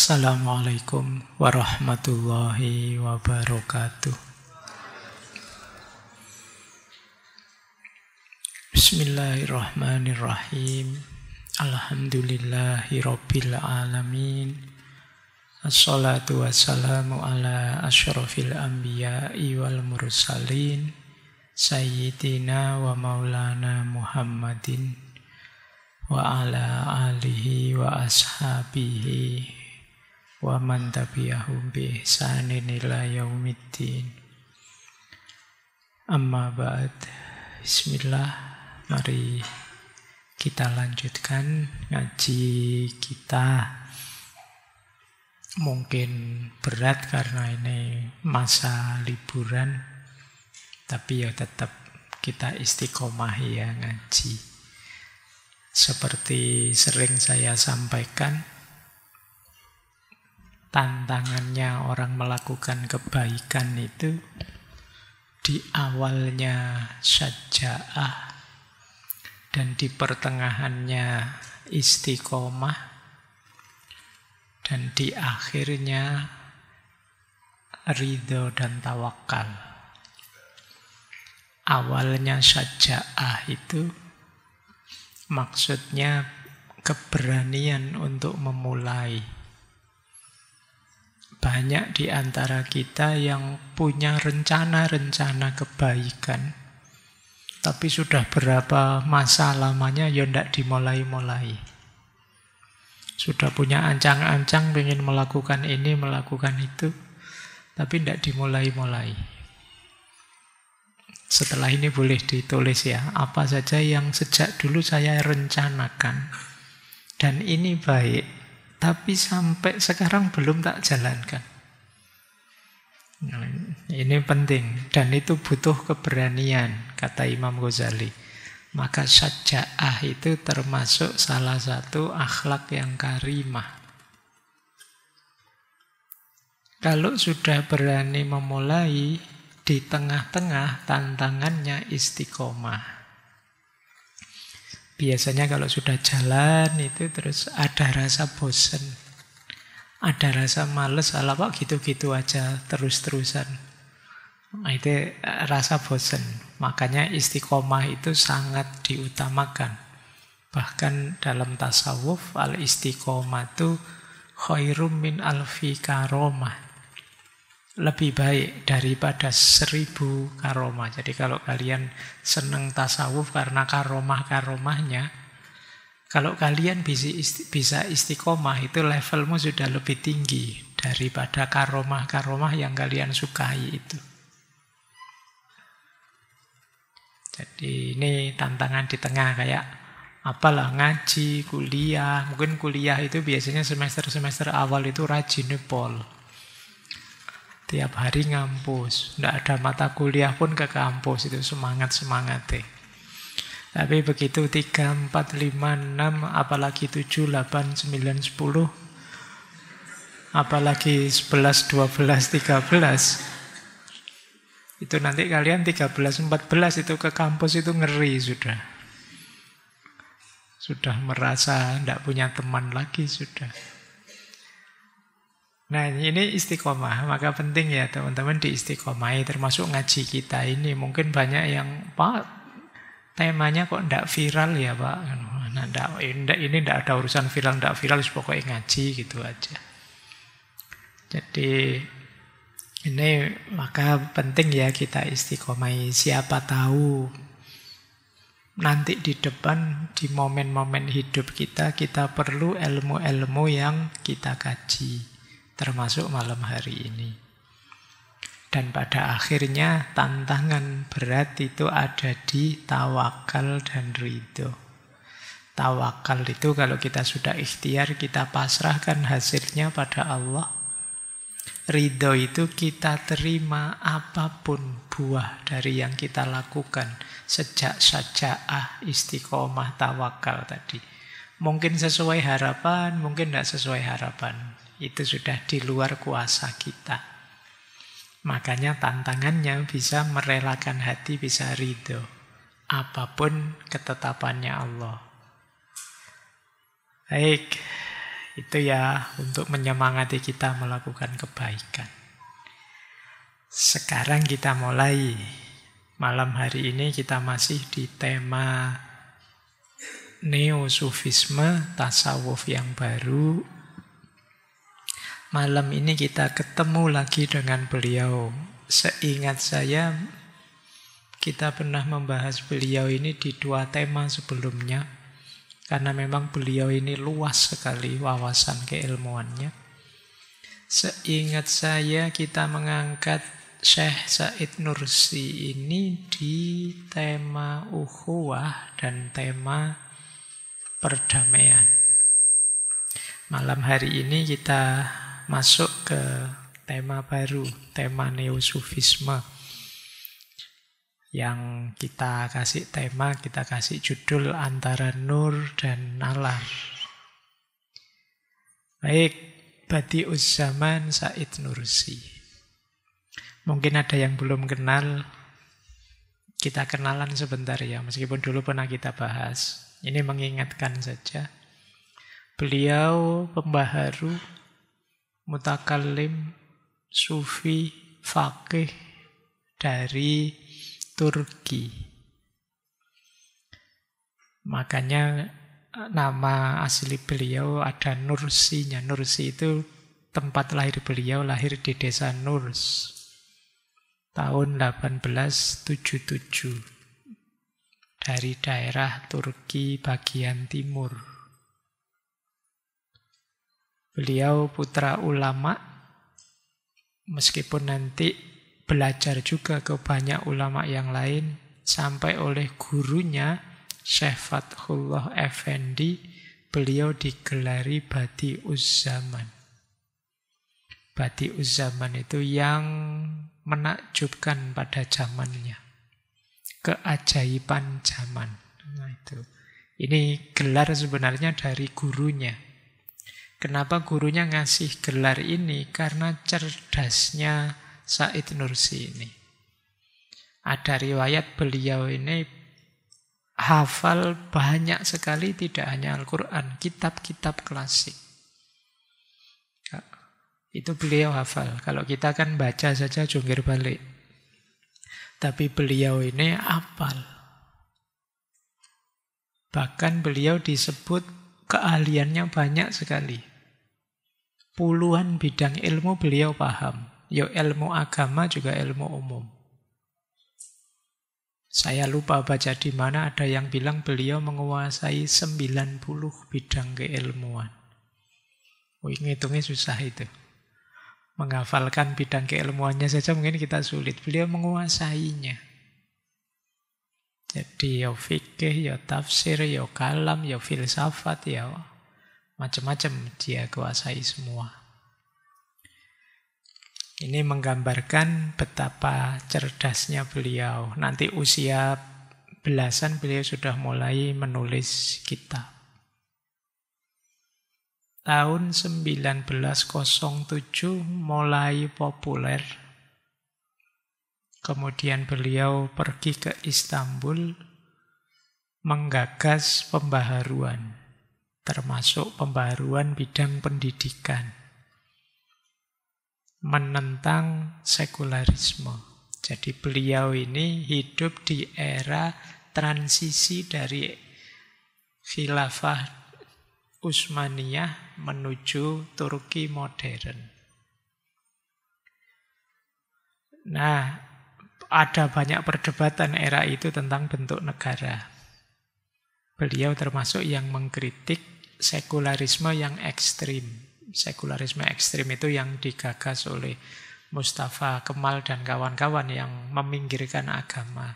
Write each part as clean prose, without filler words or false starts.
Assalamualaikum warahmatullahi wabarakatuh. Bismillahirrahmanirrahim. Alhamdulillahi rabbil alamin. Assalatu wassalamu ala asyrafil anbiya'i wal mursalin Sayyidina wa maulana Muhammadin wa ala alihi wa ashabihi wa man tabi'ahum bi ihsanin ila yaumiddin. Amma ba'd. Bismillah. Mari kita lanjutkan ngaji kita. Mungkin berat karena ini masa liburan, tapi ya tetap kita istiqomah ya ngaji. Seperti sering saya sampaikan, tantangannya orang melakukan kebaikan itu di awalnya syaja'ah dan di pertengahannya istiqomah dan di akhirnya ridho dan tawakal. Awalnya syaja'ah itu maksudnya keberanian untuk memulai. Banyak di antara kita yang punya rencana-rencana kebaikan, tapi sudah berapa masa lamanya ya tidak dimulai-mulai. Sudah punya ancang-ancang pengen melakukan ini, melakukan itu, tapi tidak dimulai-mulai. Setelah ini boleh ditulis ya, apa saja yang sejak dulu saya rencanakan dan ini baik, tapi sampai sekarang belum tak jalankan. Nah, ini penting dan itu butuh keberanian, kata Imam Ghazali. Maka syaja'ah itu termasuk salah satu akhlak yang karimah. Kalau sudah berani memulai, di tengah-tengah tantangannya istiqomah. Biasanya kalau sudah jalan itu terus ada rasa bosan, ada rasa males, ala kok gitu-gitu aja terus-terusan. Nah, itu rasa bosan. Makanya istiqomah itu sangat diutamakan. Bahkan dalam tasawuf al-istiqomatu khairum min alfi karomah. Lebih baik daripada 1000 karomah. Jadi kalau kalian senang tasawuf karena karomah-karomahnya, kalau kalian bisa istiqomah, itu levelmu sudah lebih tinggi daripada karomah-karomah yang kalian sukai itu. Jadi ini tantangan di tengah, kayak apalah ngaji, kuliah. Mungkin kuliah itu biasanya semester-semester awal itu rajin pol. Tiap hari ngampus, tidak ada mata kuliah pun ke kampus, itu semangat-semangat deh. Tapi begitu 3, 4, 5, 6, apalagi 7, 8, 9, 10, apalagi 11, 12, 13, itu nanti kalian 13, 14 itu ke kampus itu ngeri sudah. Sudah merasa tidak punya teman lagi sudah. Nah ini istiqomah, maka penting ya teman-teman diistiqomahi, termasuk ngaji kita ini. Mungkin banyak yang, Pak, temanya kok tidak viral ya Pak. Nah, ini tidak ada urusan viral, tidak viral, pokoknya ngaji gitu aja. Jadi ini maka penting ya kita istiqomahi. Siapa tahu nanti di depan, di momen-momen hidup kita perlu ilmu-ilmu yang kita kaji. Termasuk malam hari ini. Dan pada akhirnya tantangan berat itu ada di tawakal dan ridho. Tawakal itu kalau kita sudah ikhtiar, kita pasrahkan hasilnya pada Allah. Ridho itu kita terima apapun buah dari yang kita lakukan. Sejak syaja'ah, istiqomah, tawakal tadi. Mungkin sesuai harapan, mungkin tidak sesuai harapan. Itu sudah di luar kuasa kita. Makanya tantangannya bisa merelakan hati, bisa ridho. Apapun ketetapannya Allah. Baik, Itu ya untuk menyemangati kita melakukan kebaikan. Sekarang kita mulai. Malam hari ini kita masih di tema Neo-Sufisme, tasawuf yang baru. Malam ini kita ketemu lagi dengan beliau. Seingat saya, kita pernah membahas beliau ini di 2 tema sebelumnya. Karena memang beliau ini luas sekali wawasan keilmuannya. Seingat saya kita mengangkat Syekh Said Nursi ini di tema ukhuwah dan tema perdamaian. Malam hari ini kita masuk ke tema baru, tema Neo-Sufisme. Yang kita kasih tema, kita kasih judul antara nur dan nalar. Baik, Badi'uz Zaman Said Nursi. Mungkin ada yang belum kenal, kita kenalan sebentar ya, meskipun dulu pernah kita bahas. Ini mengingatkan saja. Beliau pembaharu, mutakallim, sufi, faqih dari Turki. Makanya nama asli beliau ada Nursinya. Nursi itu tempat lahir beliau, lahir di desa Nurs. Tahun 1877 dari daerah Turki bagian timur. Beliau putra ulama, meskipun nanti belajar juga ke banyak ulama yang lain, sampai oleh gurunya Syekh Fathullah Effendi, beliau digelari Badi'uz Zaman. Badi'uz Zaman itu yang menakjubkan pada zamannya. Keajaiban zaman. Nah, itu. Ini gelar sebenarnya dari gurunya. Kenapa gurunya ngasih gelar ini? Karena cerdasnya Said Nursi ini. Ada riwayat beliau ini hafal banyak sekali, tidak hanya Al-Quran, kitab-kitab klasik. Itu beliau hafal. Kalau kita kan baca saja jungkir balik. Tapi beliau ini hafal. Bahkan beliau disebut keahliannya banyak sekali. Puluhan bidang ilmu beliau paham. Ya ilmu agama juga ilmu umum. Saya lupa baca di mana ada yang bilang beliau menguasai 90 bidang keilmuan. Ngitungnya susah itu. Menghafalkan bidang keilmuannya saja mungkin kita sulit. Beliau menguasainya. Jadi ya fikih, ya tafsir, ya kalam, ya filsafat, ya macam-macam dia kuasai semua. Ini menggambarkan betapa cerdasnya beliau. Nanti usia belasan beliau sudah mulai menulis kitab. Tahun 1907 mulai populer. Kemudian beliau pergi ke Istanbul menggagas pembaharuan, termasuk pembaharuan bidang pendidikan, menentang sekularisme. Jadi beliau ini hidup di era transisi dari khilafah Utsmaniyah menuju Turki modern. Nah, ada banyak perdebatan era itu tentang bentuk negara. Beliau termasuk yang mengkritik sekularisme yang ekstrim. Sekularisme ekstrim itu yang digagas oleh Mustafa Kemal dan kawan-kawan yang meminggirkan agama.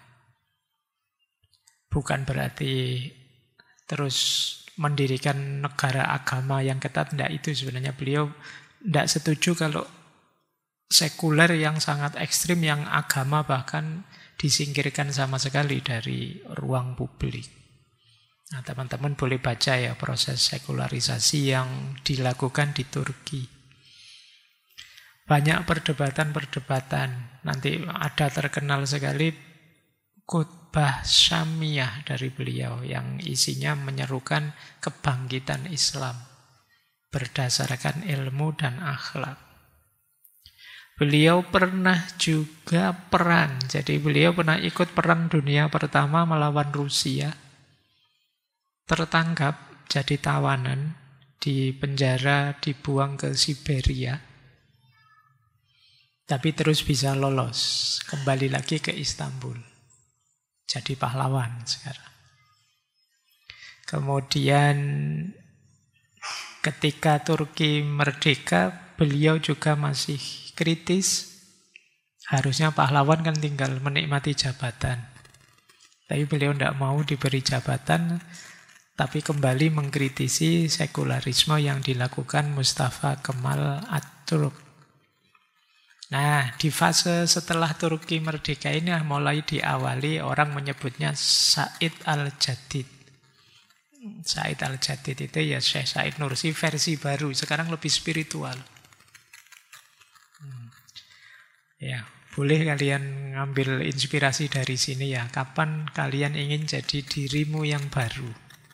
Bukan berarti terus mendirikan negara agama yang ketat, tidak. Itu sebenarnya beliau tidak setuju kalau sekuler yang sangat ekstrim, yang agama bahkan disingkirkan sama sekali dari ruang publik. Nah, teman-teman boleh baca ya proses sekularisasi yang dilakukan di Turki. Banyak perdebatan-perdebatan. Nanti ada terkenal sekali khutbah Syamiyah dari beliau yang isinya menyerukan kebangkitan Islam. berdasarkan ilmu dan akhlak. Beliau pernah juga perang. Jadi beliau pernah ikut perang dunia pertama melawan Rusia. Tertangkap jadi tawanan, di penjara, dibuang ke Siberia. Tapi terus bisa lolos, kembali lagi ke Istanbul. Jadi pahlawan sekarang. Kemudian ketika Turki merdeka, beliau juga masih kritis. Harusnya pahlawan kan tinggal menikmati jabatan. Tapi beliau tidak mau diberi jabatan, tapi kembali mengkritisi sekularisme yang dilakukan Mustafa Kemal Atatürk. Nah, di fase setelah Turki merdeka ini mulai diawali orang menyebutnya Said al-Jadid. Said al-Jadid itu ya Syekh Said Nursi versi baru, sekarang lebih spiritual. Ya, boleh kalian ngambil inspirasi dari sini ya. Kapan kalian ingin jadi dirimu yang baru?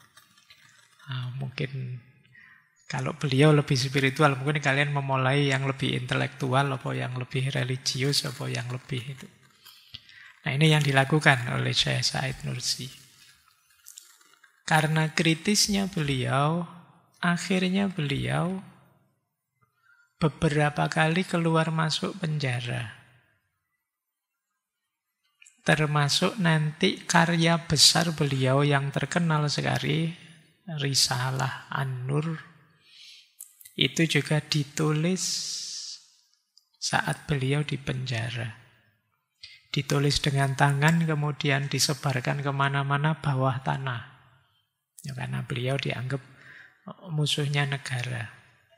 Mungkin kalau beliau lebih spiritual, mungkin kalian memulai yang lebih intelektual, atau yang lebih religius, atau yang lebih itu. Nah, ini yang dilakukan oleh Syekh Said Nursi. Karena kritisnya beliau, akhirnya beliau beberapa kali keluar masuk penjara. Termasuk nanti karya besar beliau yang terkenal sekali, Risalah An-Nur, itu juga ditulis saat beliau di penjara. Ditulis dengan tangan, kemudian disebarkan kemana-mana bawah tanah. Ya, karena beliau dianggap musuhnya negara.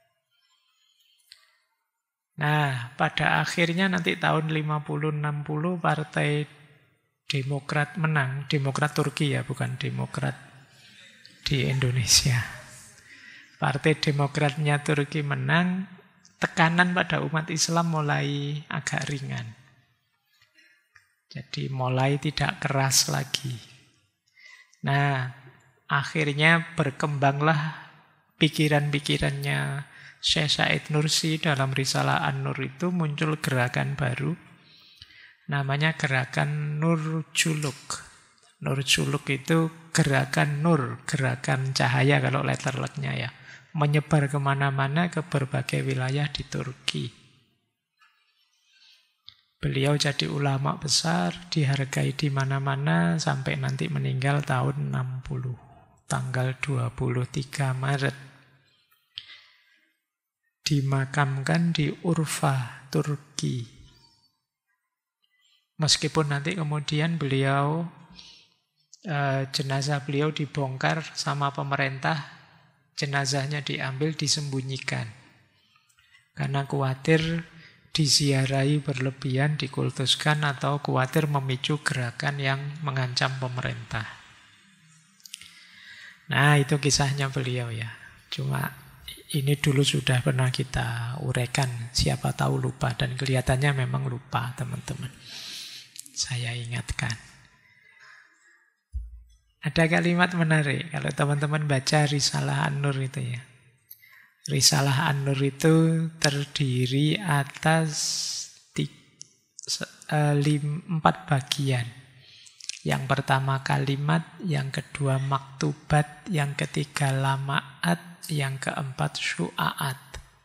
Nah, pada akhirnya nanti tahun 50-60 Partai Demokrat menang. Demokrat Turki ya, bukan Demokrat di Indonesia. Partai Demokratnya Turki menang, tekanan pada umat Islam mulai agak ringan. Jadi mulai tidak keras lagi. Nah, akhirnya berkembanglah pikiran-pikirannya Syekh Said Nursi dalam Risalah An-Nur itu, muncul gerakan baru. Namanya gerakan Nur Juluk. Nur Juluk itu gerakan nur, gerakan cahaya kalau letter luck-nya ya. Menyebar kemana-mana ke berbagai wilayah di Turki. Beliau jadi ulama besar, dihargai di mana-mana sampai nanti meninggal tahun 60. Tanggal 23 Maret. Dimakamkan di Urfa, Turki. Meskipun nanti kemudian beliau, jenazah beliau dibongkar sama pemerintah, jenazahnya diambil, disembunyikan. Karena khawatir disiarai berlebihan, dikultuskan, atau khawatir memicu gerakan yang mengancam pemerintah. Nah, itu kisahnya beliau ya. Cuma ini dulu sudah pernah kita uraikan, siapa tahu lupa, dan kelihatannya memang lupa teman-teman. Saya ingatkan. Ada kalimat menarik kalau teman-teman baca Risalah An-Nur itu ya. Risalah An-Nur itu terdiri atas 4 bagian. Yang pertama kalimat, yang kedua maktubat, yang ketiga lamaat, yang keempat syu'aat.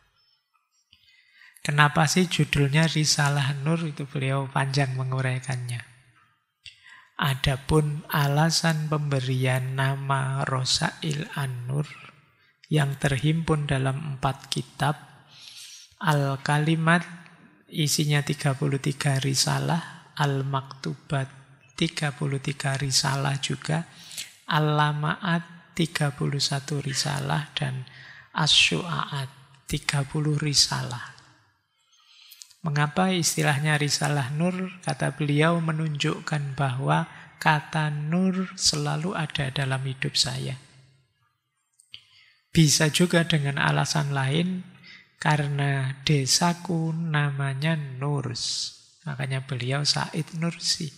Kenapa sih judulnya Risalah Nur? Itu beliau panjang menguraikannya. Adapun alasan pemberian nama Rosail An-Nur yang terhimpun dalam 4 kitab, Al-Kalimat isinya 33 risalah, Al-Maktubat 33 risalah juga, Al-Lamaat 31 risalah, dan As-Syu'aat 30 risalah. Mengapa istilahnya Risalah Nur? Kata beliau menunjukkan bahwa kata nur selalu ada dalam hidup saya. Bisa juga dengan alasan lain, karena desaku namanya Nurs. Makanya beliau Said Nursi.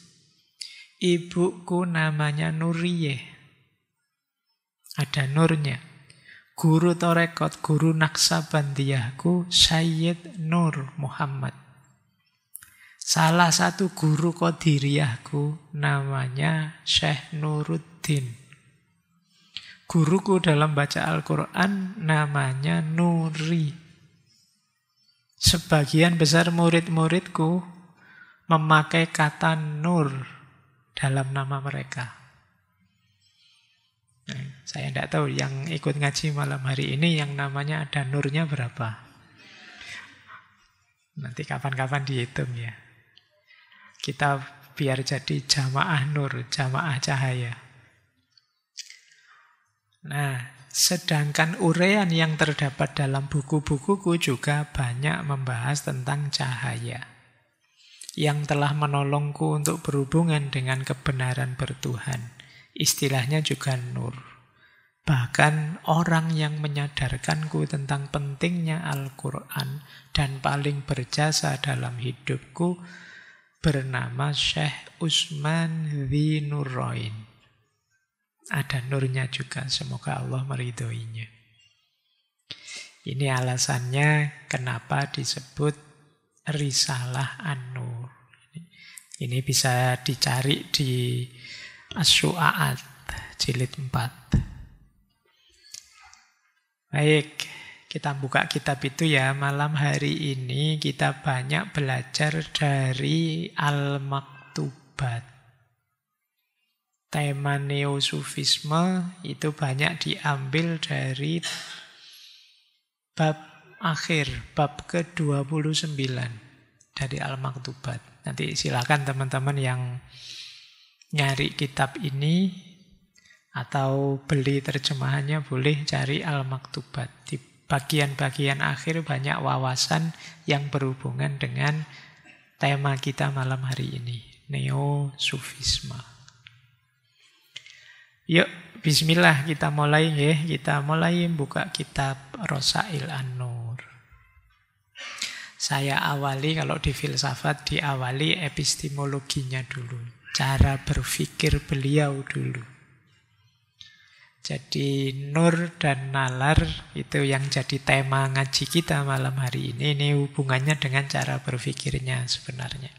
Ibuku namanya Nuriyeh. Ada nurnya. Guru Torekot, guru Naksabandiyahku Sayyid Nur Muhammad. Salah satu guru Qadiriyahku namanya Syekh Nuruddin. Guruku dalam baca Al-Quran namanya Nuri. Sebagian besar murid-muridku memakai kata Nur dalam nama mereka. Nah, saya tidak tahu yang ikut ngaji malam hari ini yang namanya ada Nurnya berapa. Nanti kapan-kapan dihitung ya. Kita biar jadi jamaah nur, jamaah cahaya. Nah, sedangkan uraian yang terdapat dalam buku-bukuku juga banyak membahas tentang cahaya yang telah menolongku untuk berhubungan dengan kebenaran bertuhan. Istilahnya juga nur. Bahkan orang yang menyadarkanku tentang pentingnya Al-Quran dan paling berjasa dalam hidupku bernama Syekh Utsman Dzunurain. Ada nurnya juga, semoga Allah meridhoinya. Ini alasannya kenapa disebut Risalah An-Nur. Ini bisa dicari di Asy-Syu'aat jilid 4. Baik, kita buka kitab itu ya. Malam hari ini kita banyak belajar dari Al-Maktubat. Tema Neosufisme itu banyak diambil dari bab akhir, bab ke-29 dari Al-Maktubat. Nanti silakan teman-teman yang nyari kitab ini atau beli terjemahannya boleh cari Al-Maktubat. Di bagian-bagian akhir banyak wawasan yang berhubungan dengan tema kita malam hari ini, Neosufisme. Yuk, bismillah kita mulai ya. Kita mulai buka kitab Rasail An-Nur. Saya awali, kalau di filsafat diawali epistemologinya dulu. Cara berpikir beliau dulu. Jadi nur dan nalar itu yang jadi tema ngaji kita malam hari ini. Ini hubungannya dengan cara berpikirnya sebenarnya.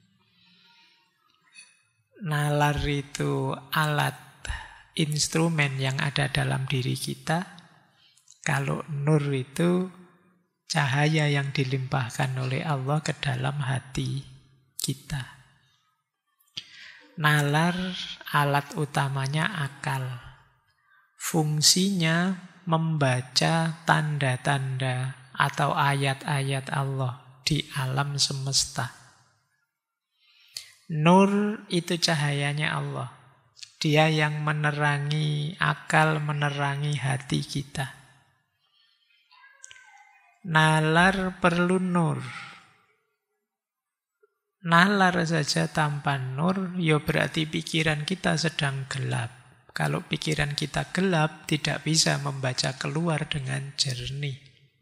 Nalar itu alat, instrumen yang ada dalam diri kita. Kalau nur itu cahaya yang dilimpahkan oleh Allah ke dalam hati kita. Nalar alat utamanya akal. Fungsinya membaca tanda-tanda atau ayat-ayat Allah di alam semesta. Nur itu cahayanya Allah. Dia yang menerangi akal, menerangi hati kita. Nalar perlu nur. Nalar saja tanpa nur, ya berarti pikiran kita sedang gelap. Kalau pikiran kita gelap, tidak bisa membaca keluar dengan jernih.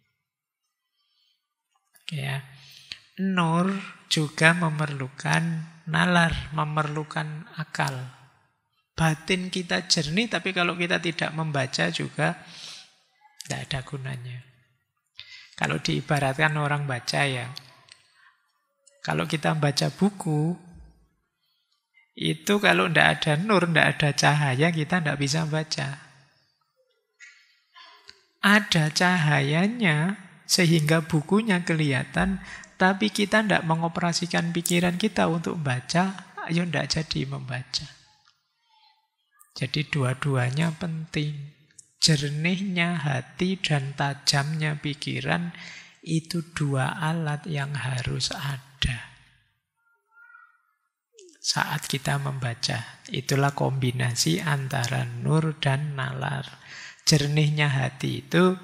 Ya. Nur juga memerlukan nalar, memerlukan akal. Batin kita jernih, tapi kalau kita tidak membaca juga tidak ada gunanya. Kalau diibaratkan orang baca ya, kalau kita baca buku, itu kalau tidak ada nur, tidak ada cahaya, kita tidak bisa baca. Ada cahayanya sehingga bukunya kelihatan, tapi kita tidak mengoperasikan pikiran kita untuk membaca, ayo tidak jadi membaca. Jadi dua-duanya penting. Jernihnya hati dan tajamnya pikiran itu dua alat yang harus ada saat kita membaca. Itulah kombinasi antara nur dan nalar. Jernihnya hati itu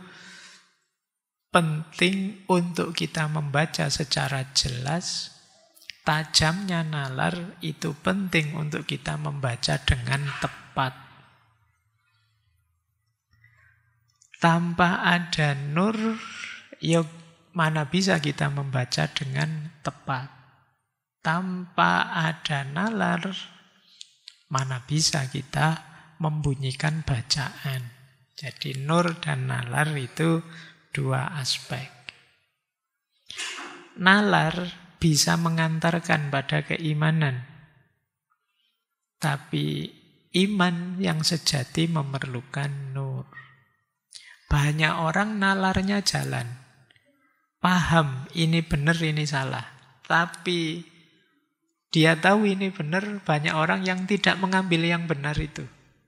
penting untuk kita membaca secara jelas. Tajamnya nalar itu penting untuk kita membaca dengan tepat. Tanpa ada nur, ya mana bisa kita membaca dengan tepat. Tanpa ada nalar, mana bisa kita membunyikan bacaan. Jadi nur dan nalar itu dua aspek. Nalar bisa mengantarkan pada keimanan. Tapi iman yang sejati memerlukan nur. Banyak orang nalarnya jalan. Paham ini benar, ini salah. Tapi dia tahu ini benar, banyak orang yang tidak mengambil yang benar itu.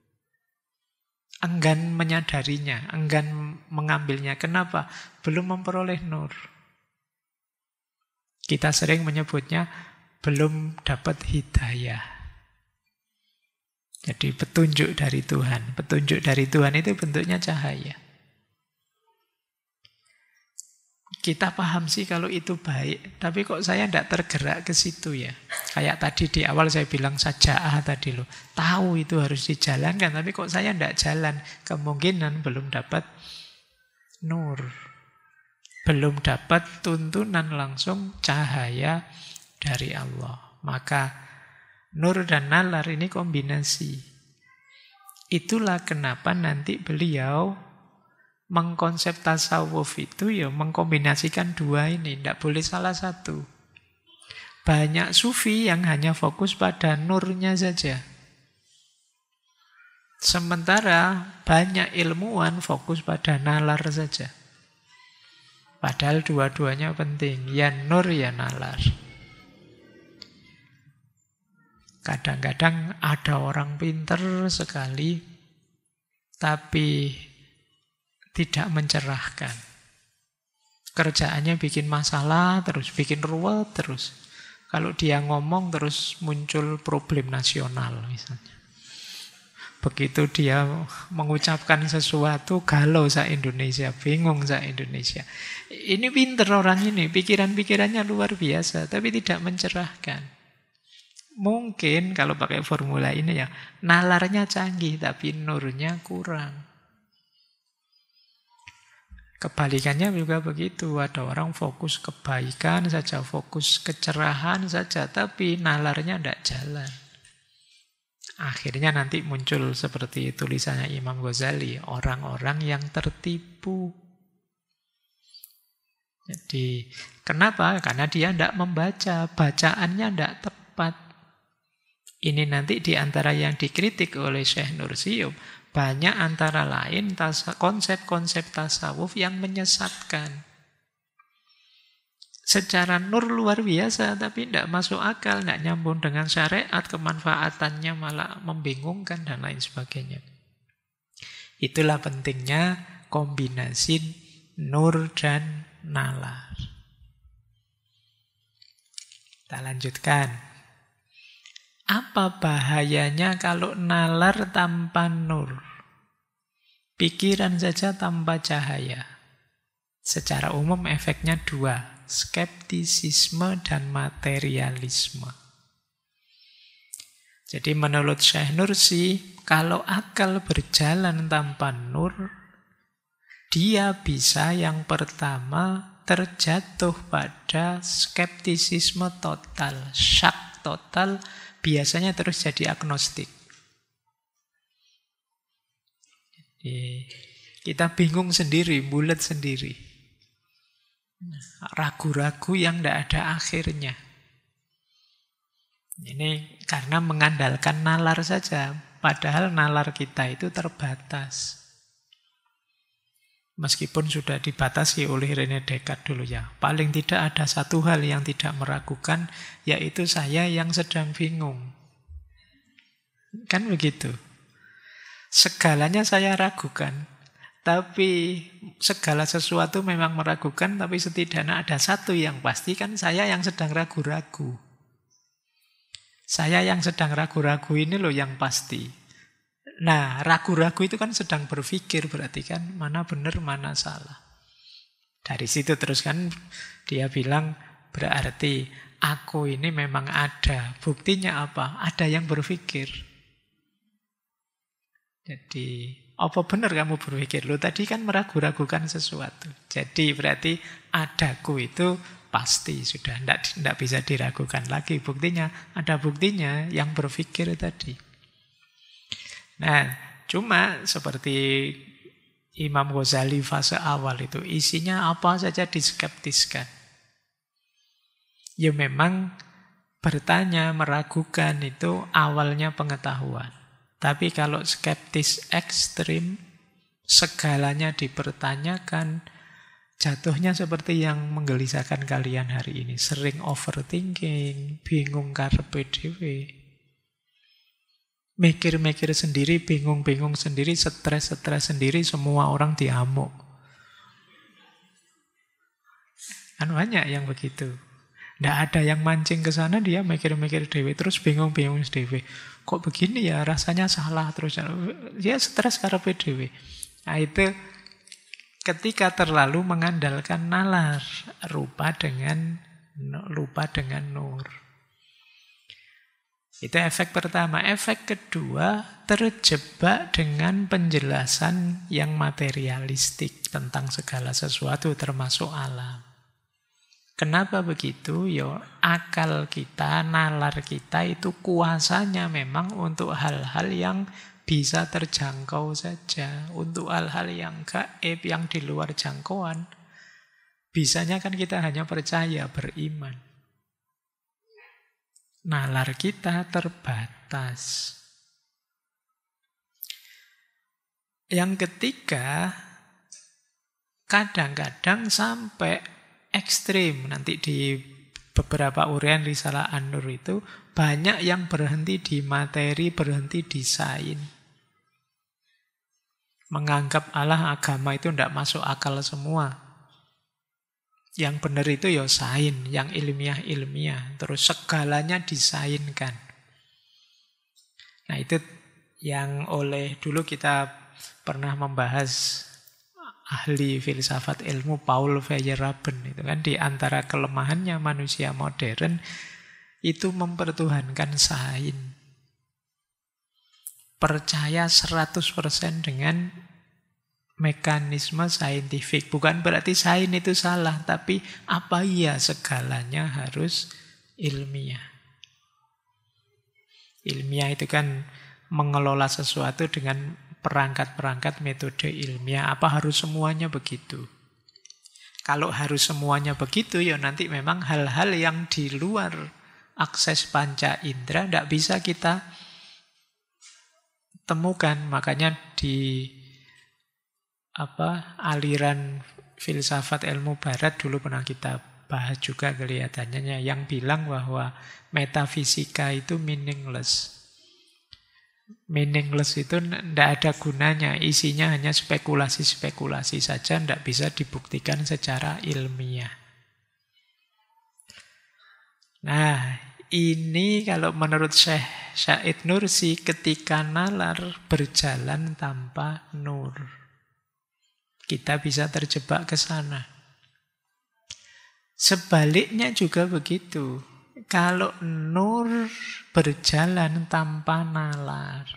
Enggan menyadarinya, enggan mengambilnya. Kenapa? Belum memperoleh nur. Kita sering menyebutnya belum dapat hidayah. Jadi petunjuk dari Tuhan. Petunjuk dari Tuhan itu bentuknya cahaya. Kita paham sih kalau itu baik, tapi kok saya tidak tergerak ke situ ya. Kayak tadi di awal saya bilang saja'ah tadi loh. Tahu itu harus dijalankan, tapi kok saya tidak jalan. Kemungkinan belum dapat nur. Belum dapat tuntunan langsung cahaya dari Allah. Maka nur dan nalar ini kombinasi. Itulah kenapa nanti beliau mengkonsep tasawuf itu ya mengkombinasikan dua ini. Tidak boleh salah satu. Banyak sufi yang hanya fokus pada nurnya saja. Sementara banyak ilmuwan fokus pada nalar saja. Padahal dua-duanya penting. Ya nur ya nalar. Kadang-kadang ada orang pinter sekali tapi tidak mencerahkan. Kerjaannya bikin masalah terus, bikin ruwet terus. Kalau dia ngomong terus muncul problem nasional misalnya. Begitu dia mengucapkan sesuatu galau se-Indonesia, bingung se-Indonesia. Ini pinter orang ini, pikiran-pikirannya luar biasa tapi tidak mencerahkan. Mungkin kalau pakai formula ini ya, nalarnya canggih tapi nurnya kurang. Kebalikannya juga begitu. Ada orang fokus kebaikan saja, fokus kecerahan saja, tapi nalarnya tidak jalan. Akhirnya nanti muncul seperti tulisannya Imam Ghazali, orang-orang yang tertipu. Jadi, kenapa? Karena dia tidak membaca, bacaannya tidak tepat. Ini nanti diantara yang dikritik oleh Syekh Nursium. Banyak antara lain konsep-konsep tasawuf yang menyesatkan. Secara nur luar biasa, tapi tidak masuk akal, tidak nyambung dengan syariat, kemanfaatannya malah membingungkan dan lain sebagainya. Itulah pentingnya kombinasi nur dan nalar. Kita lanjutkan. Apa bahayanya kalau nalar tanpa nur? Pikiran saja tanpa cahaya. Secara umum efeknya dua, skeptisisme dan materialisme. Jadi menurut Syekh Nursi, kalau akal berjalan tanpa nur, dia bisa yang pertama terjatuh pada skeptisisme total, syak total, biasanya terus jadi agnostik. Kita bingung sendiri, bulat sendiri. Ragu-ragu yang tidak ada akhirnya. Ini karena mengandalkan nalar saja. Padahal nalar kita itu terbatas. Meskipun sudah dibatasi oleh René Descartes dulu ya. Paling tidak ada satu hal yang tidak meragukan, yaitu saya yang sedang bingung. Kan begitu. Segalanya saya ragukan. Tapi segala sesuatu memang meragukan, tapi setidaknya ada satu yang pasti, kan saya yang sedang ragu-ragu. Saya yang sedang ragu-ragu ini loh yang pasti. Nah, ragu-ragu itu kan sedang berpikir, berarti kan mana benar, mana salah. Dari situ terus kan dia bilang, berarti aku ini memang ada. Buktinya apa? Ada yang berpikir. Jadi, apa benar kamu berpikir? Lo tadi kan meragu-ragukan sesuatu. Jadi berarti adaku itu pasti sudah. Tidak bisa diragukan lagi. Buktinya, ada buktinya yang berpikir tadi. Nah, cuma seperti Imam Ghazali fase awal itu. Isinya apa saja diskeptiskan. Ya memang bertanya, meragukan itu awalnya pengetahuan. Tapi kalau skeptis ekstrim, segalanya dipertanyakan, jatuhnya seperti yang menggelisahkan kalian hari ini. Sering overthinking, bingung karepe dhewe. Mikir-mikir sendiri, bingung-bingung sendiri, stres-stres sendiri, semua orang diamuk. Kan banyak yang begitu. Tidak ada yang mancing ke sana, dia mikir-mikir dhewe, terus bingung-bingung dhewe. Kok begini ya, rasanya salah terus. Dia stres karepe dhewe. Nah itu ketika terlalu mengandalkan nalar, lupa dengan nur. Itu efek pertama. Efek kedua, terjebak dengan penjelasan yang materialistik tentang segala sesuatu termasuk alam. Kenapa begitu? Yo, akal kita, nalar kita itu kuasanya memang untuk hal-hal yang bisa terjangkau saja. Untuk hal-hal yang gaib, yang di luar jangkauan, bisanya kan kita hanya percaya, beriman. Nalar kita terbatas. Yang ketiga, kadang-kadang sampai ekstrim. Nanti di beberapa uraian Risalah An-Nur itu banyak yang berhenti di materi, berhenti di sains. Menganggap Allah, agama itu tidak masuk akal semua. Yang benar itu ya sains, yang ilmiah-ilmiah. Terus segalanya disainkan. Nah itu yang dulu kita pernah membahas ahli filsafat ilmu Paul Feyerabend. Itu kan di antara kelemahannya manusia modern itu mempertuhankan sains. Percaya 100% dengan mekanisme saintifik. Bukan berarti sains itu salah, tapi apa iya segalanya harus ilmiah. Ilmiah itu kan mengelola sesuatu dengan perangkat-perangkat metode ilmiah. Apa harus semuanya begitu? Kalau harus semuanya begitu, ya nanti memang hal-hal yang di luar akses panca indera tidak bisa kita temukan. Makanya di aliran filsafat ilmu barat dulu pernah kita bahas juga kelihatannya yang bilang bahwa metafisika itu meaningless. Meaningless itu tidak ada gunanya, isinya hanya spekulasi-spekulasi saja, tidak bisa dibuktikan secara ilmiah. Nah, ini kalau menurut Syekh Said Nursi ketika nalar berjalan tanpa nur. Kita bisa terjebak ke sana. Sebaliknya juga begitu. Kalau nur berjalan tanpa nalar,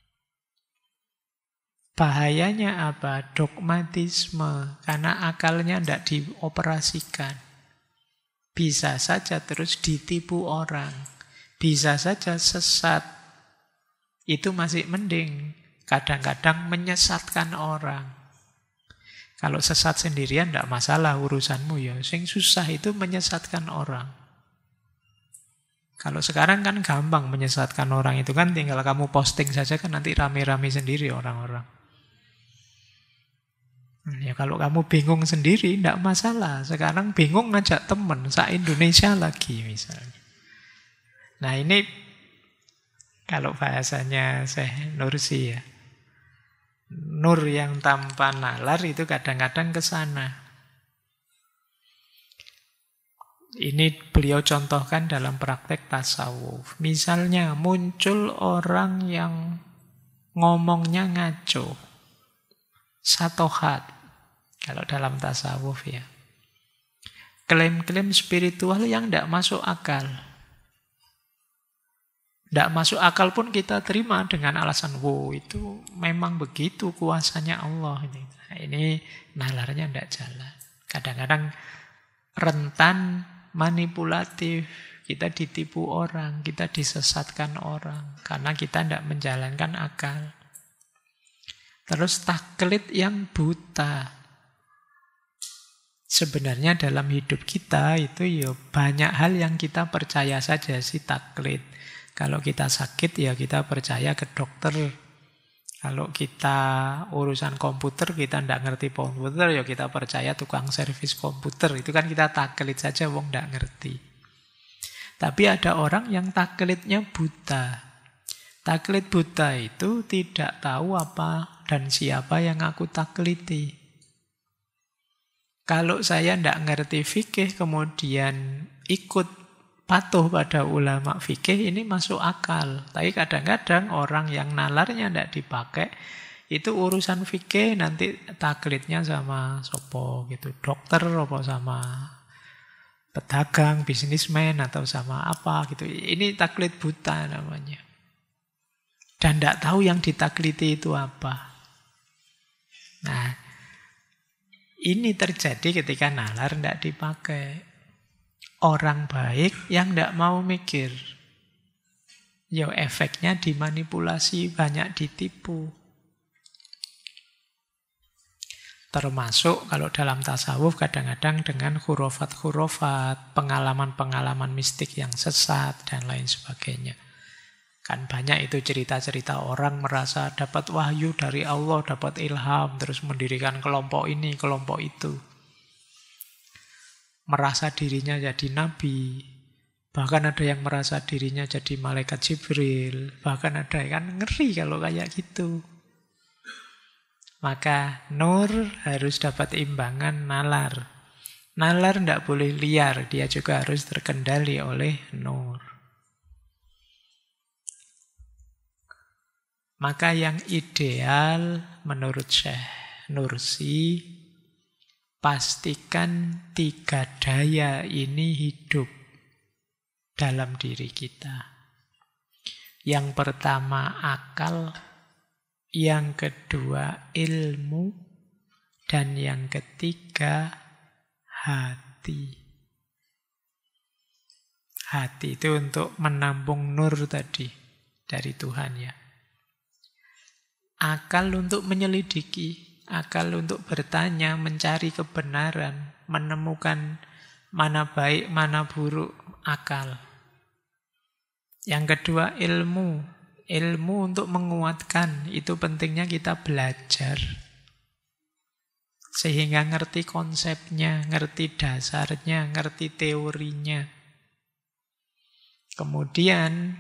bahayanya apa? Dogmatisme. Karena akalnya tidak dioperasikan. Bisa saja terus ditipu orang. Bisa saja sesat. Itu masih mending. Kadang-kadang menyesatkan orang. Kalau sesat sendirian tidak masalah urusanmu ya. Yang susah itu menyesatkan orang. Kalau sekarang kan gampang menyesatkan orang itu kan tinggal kamu posting saja kan nanti rame-rame sendiri orang-orang. Ya kalau kamu bingung sendiri tidak masalah. Sekarang bingung ngajak teman se-Indonesia lagi misalnya. Nah ini kalau bahasanya Syekh Nursi ya. Nur yang tanpa nalar itu kadang-kadang ke sana. Ini beliau contohkan dalam praktek tasawuf. Misalnya muncul orang yang ngomongnya ngaco. Satohat. Kalau dalam tasawuf ya. Klaim-klaim spiritual yang tidak masuk akal. Tidak masuk akal pun kita terima dengan alasan, wow itu memang begitu kuasanya Allah. Nah, ini nalarnya tidak jalan. Kadang-kadang rentan manipulatif. Kita ditipu orang, kita disesatkan orang. Karena kita tidak menjalankan akal. Terus taklid yang buta. Sebenarnya dalam hidup kita itu ya banyak hal yang kita percaya saja sih taklid. Kalau kita sakit ya kita percaya ke dokter. Kalau kita urusan komputer, kita tidak ngerti komputer, ya kita percaya tukang servis komputer. Itu kan kita taklid saja, wong tidak ngerti. Tapi ada orang yang taklidnya buta. Taklid buta itu tidak tahu apa dan siapa yang aku takliti. Kalau saya tidak ngerti fikih, kemudian ikut patuh pada ulama fikih, ini masuk akal. Tapi kadang-kadang orang yang nalarnya tidak dipakai, itu urusan fikih nanti taklidnya sama sopo gitu, dokter apa sama pedagang, bisnismen atau sama apa gitu. Ini taklid buta namanya. Dan tidak tahu yang ditakliti itu apa. Nah, ini terjadi ketika nalar tidak dipakai. Orang baik yang tidak mau mikir. Ya efeknya dimanipulasi, banyak ditipu. Termasuk kalau dalam tasawuf kadang-kadang dengan khurafat-khurafat, pengalaman-pengalaman mistik yang sesat, dan lain sebagainya. Kan banyak itu cerita-cerita orang merasa dapat wahyu dari Allah, dapat ilham, terus mendirikan kelompok ini, kelompok itu. Merasa dirinya jadi nabi. Bahkan ada yang merasa dirinya jadi malaikat Jibril. Bahkan ada yang kan ngeri kalau kayak gitu. Maka nur harus dapat imbangan nalar. Nalar tidak boleh liar, dia juga harus terkendali oleh nur. Maka yang ideal menurut Syekh Nursi, pastikan 3 daya ini hidup dalam diri kita. Yang pertama akal, yang kedua ilmu, dan yang ketiga hati. Hati itu untuk menampung nur tadi dari Tuhan ya. Akal untuk menyelidiki, akal untuk bertanya, mencari kebenaran, menemukan mana baik, mana buruk, akal. Yang kedua ilmu, ilmu untuk menguatkan, itu pentingnya kita belajar. Sehingga ngerti konsepnya, ngerti dasarnya, ngerti teorinya. Kemudian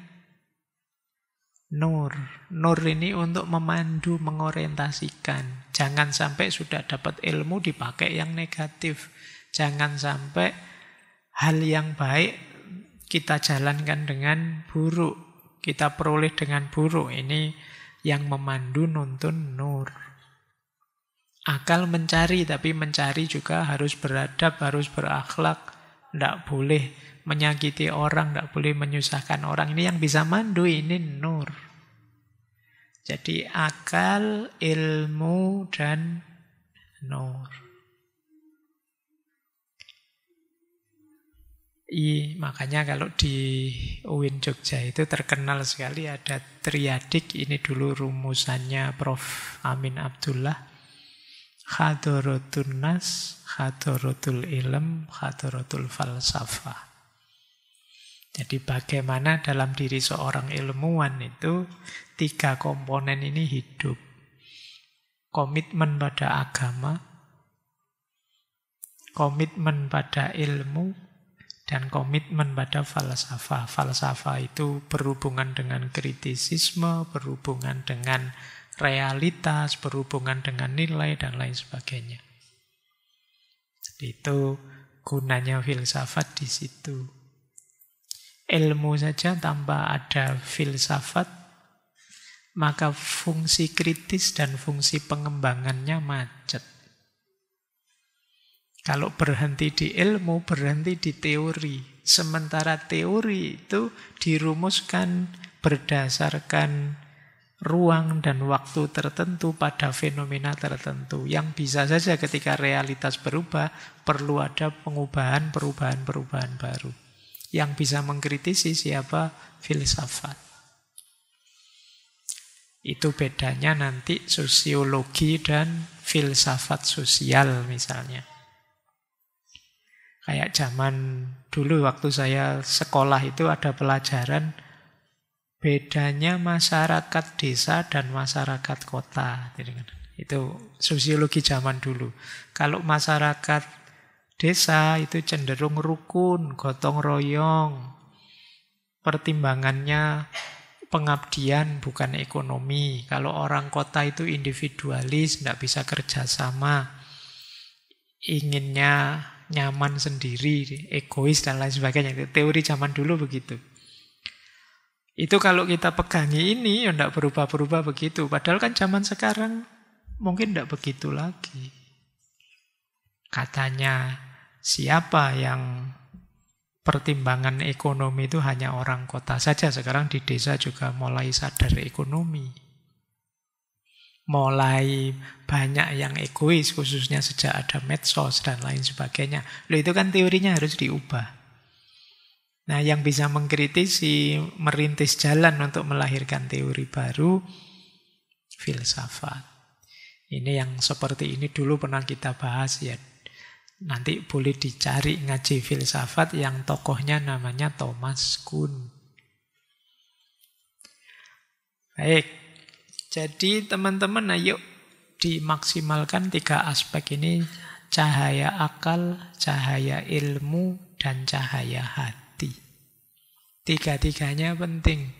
nur. Nur ini untuk memandu, mengorientasikan. Jangan sampai sudah dapat ilmu dipakai yang negatif. Jangan sampai hal yang baik kita jalankan dengan buruk. Kita peroleh dengan buruk. Ini yang memandu nuntun nur. Akal mencari, tapi mencari juga harus beradab, harus berakhlak. Tidak boleh menyakiti orang, tidak boleh menyusahkan orang. Ini yang bisa mandu, ini nur. Jadi akal, ilmu, dan nur. Makanya kalau di UIN Jogja itu terkenal sekali ada triadik. Ini dulu rumusannya Prof. Amin Abdullah. Hadaratul nas, hadaratul ilm, hadaratul falsafah. Jadi bagaimana dalam diri seorang ilmuwan itu 3 komponen ini hidup. Komitmen pada agama, komitmen pada ilmu, dan komitmen pada falsafah. Falsafah itu berhubungan dengan kritisisme, berhubungan dengan realitas, berhubungan dengan nilai, dan lain sebagainya. Jadi itu gunanya filsafat di situ. Ilmu saja tanpa ada filsafat, maka fungsi kritis dan fungsi pengembangannya macet. Kalau berhenti di ilmu, berhenti di teori. Sementara teori itu dirumuskan berdasarkan ruang dan waktu tertentu pada fenomena tertentu. Yang bisa saja ketika realitas berubah, perlu ada perubahan baru. Yang bisa mengkritisi siapa? Filsafat. Itu bedanya nanti sosiologi dan filsafat sosial misalnya. Kayak zaman dulu waktu saya sekolah itu ada pelajaran bedanya masyarakat desa dan masyarakat kota. Itu sosiologi zaman dulu. Kalau masyarakat desa itu cenderung rukun, gotong royong. Pertimbangannya pengabdian bukan ekonomi. Kalau orang kota itu individualis, tidak bisa kerjasama. Inginnya nyaman sendiri, egois dan lain sebagainya. Itu teori zaman dulu begitu. Itu kalau kita pegangi ini, ya tidak berubah-berubah begitu. Padahal kan zaman sekarang mungkin tidak begitu lagi. Katanya siapa yang pertimbangan ekonomi itu hanya orang kota saja. Sekarang di desa juga mulai sadar ekonomi. Mulai banyak yang egois, khususnya sejak ada medsos dan lain sebagainya. Loh, itu kan teorinya harus diubah. Nah, yang bisa mengkritisi, merintis jalan untuk melahirkan teori baru, filsafat. Ini yang seperti ini dulu pernah kita bahas ya. Nanti boleh dicari ngaji filsafat yang tokohnya namanya Thomas Kuhn. Baik, jadi teman-teman ayo dimaksimalkan 3 aspek ini. Cahaya akal, cahaya ilmu, dan cahaya hati. 3-tiganya penting.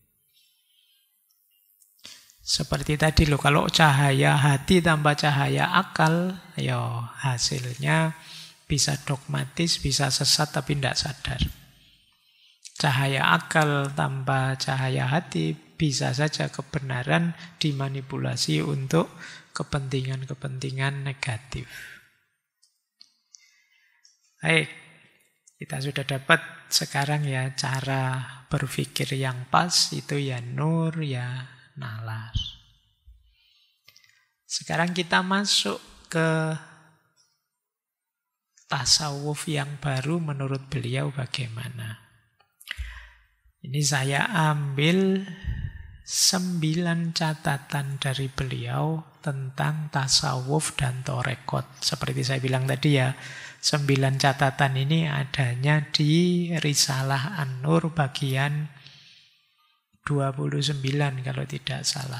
Seperti tadi loh, kalau cahaya hati tanpa cahaya akal, ya hasilnya bisa dogmatis, bisa sesat tapi tidak sadar. Cahaya akal tanpa cahaya hati bisa saja kebenaran dimanipulasi untuk kepentingan-kepentingan negatif. Baik, kita sudah dapat sekarang ya cara berpikir yang pas itu ya nur, ya nalar. Sekarang kita masuk ke tasawuf yang baru menurut beliau bagaimana. Ini saya ambil 9 catatan dari beliau tentang tasawuf dan torekot. Seperti saya bilang tadi ya, 9 catatan ini adanya di Risalah An-Nur bagian 29 kalau tidak salah.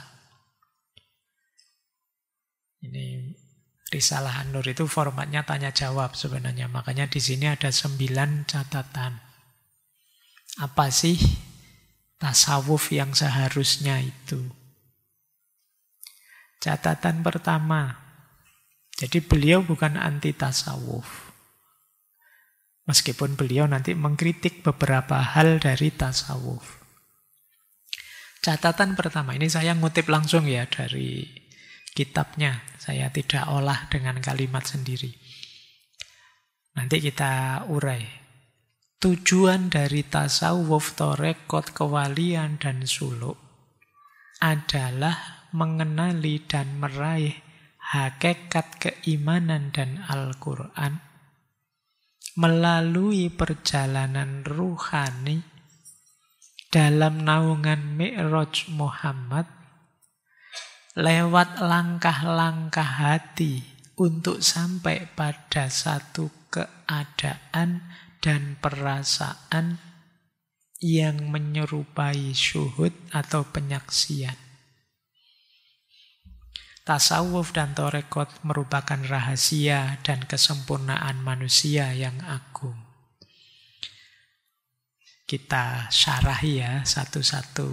Ini Risalah An-Nur itu formatnya tanya jawab sebenarnya. Makanya di sini ada 9 catatan. Apa sih tasawuf yang seharusnya itu? Catatan pertama. Jadi beliau bukan anti tasawuf. Meskipun beliau nanti mengkritik beberapa hal dari tasawuf. Catatan pertama, ini saya ngutip langsung ya dari kitabnya. Saya tidak olah dengan kalimat sendiri. Nanti kita urai. Tujuan dari tasawuf, torekot, kewalian, dan suluk adalah mengenali dan meraih hakikat keimanan dan Al-Quran melalui perjalanan ruhani dalam naungan Mi'raj Muhammad lewat langkah-langkah hati untuk sampai pada satu keadaan dan perasaan yang menyerupai syuhud atau penyaksian. Tasawuf dan torekot merupakan rahasia dan kesempurnaan manusia yang agung. Kita syarahi ya satu-satu.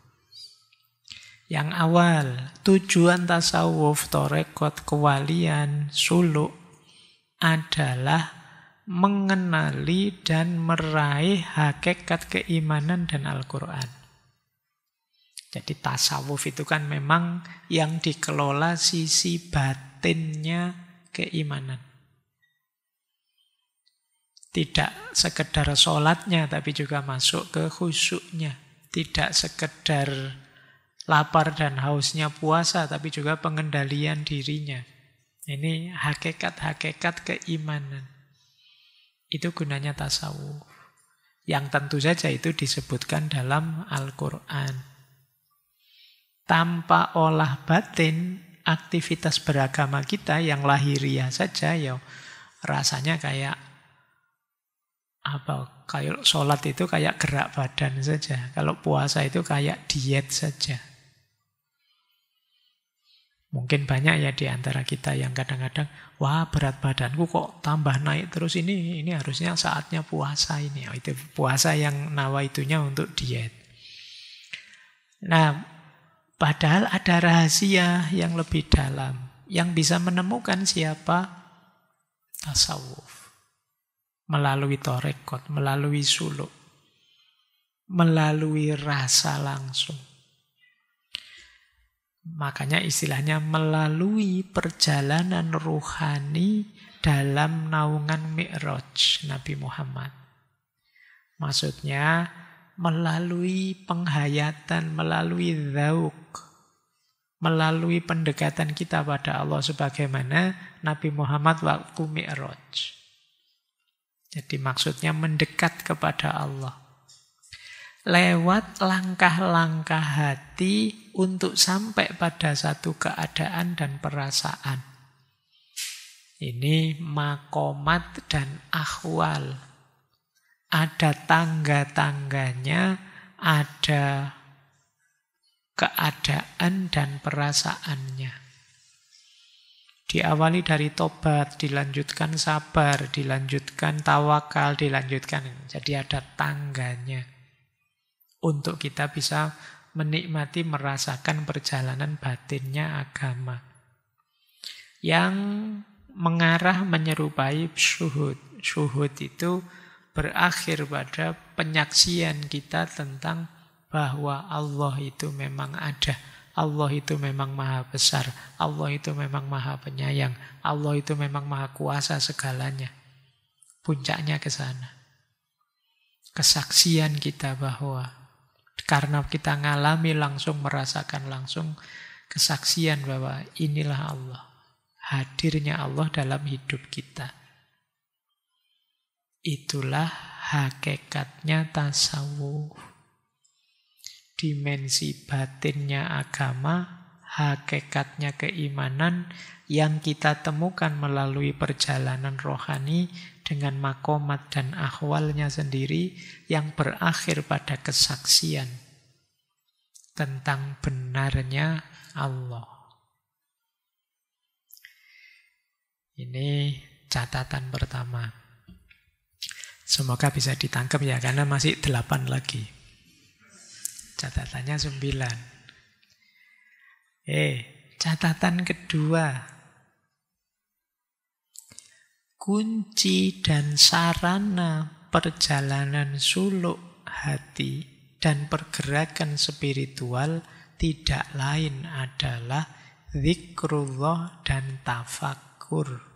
Yang awal, tujuan tasawuf, torekot, kewalian, suluk adalah mengenali dan meraih hakikat keimanan dan Al-Quran. Jadi tasawuf itu kan memang yang dikelola sisi batinnya keimanan. Tidak sekedar sholatnya, tapi juga masuk ke khusyuknya. Tidak sekedar lapar dan hausnya puasa, tapi juga pengendalian dirinya. Ini hakikat-hakikat keimanan. Itu gunanya tasawuf. Yang tentu saja itu disebutkan dalam Al-Quran. Tanpa olah batin, aktivitas beragama kita yang lahiriah saja ya rasanya kayak apa? Kayak sholat itu kayak gerak badan saja. Kalau puasa itu kayak diet saja. Mungkin banyak ya di antara kita yang kadang-kadang, wah berat badanku kok tambah naik terus, ini harusnya saatnya puasa ini. Oh, itu puasa yang nawaitunya untuk diet. Nah, padahal ada rahasia yang lebih dalam yang bisa menemukan siapa tasawuf. Melalui torekot, melalui suluk, melalui rasa langsung. Makanya istilahnya melalui perjalanan ruhani dalam naungan Mi'raj Nabi Muhammad. Maksudnya melalui penghayatan, melalui dzauk, melalui pendekatan kita pada Allah sebagaimana Nabi Muhammad waktu Mi'raj. Jadi maksudnya mendekat kepada Allah. Lewat langkah-langkah hati untuk sampai pada satu keadaan dan perasaan. Ini makomat dan ahwal. Ada tangga-tangganya, ada keadaan dan perasaannya. Diawali dari tobat, dilanjutkan sabar, dilanjutkan tawakal, dilanjutkan. Jadi ada tangganya. Untuk kita bisa menikmati, merasakan perjalanan batinnya agama. Yang mengarah menyerupai syuhud. Syuhud itu berakhir pada penyaksian kita tentang bahwa Allah itu memang ada. Allah itu memang maha besar. Allah itu memang maha penyayang. Allah itu memang maha kuasa segalanya. Puncaknya ke sana. Kesaksian kita bahwa karena kita ngalami langsung, merasakan langsung, kesaksian bahwa inilah Allah. Hadirnya Allah dalam hidup kita. Itulah hakikatnya tasawuf. Dimensi batinnya agama, hakikatnya keimanan yang kita temukan melalui perjalanan rohani dengan makomat dan ahwalnya sendiri yang berakhir pada kesaksian tentang benarnya Allah. Ini catatan pertama. Semoga bisa ditangkap ya, karena masih 8 lagi. Catatannya 9. Catatan kedua. Kunci dan sarana perjalanan suluk hati dan pergerakan spiritual tidak lain adalah zikrullah dan tafakkur.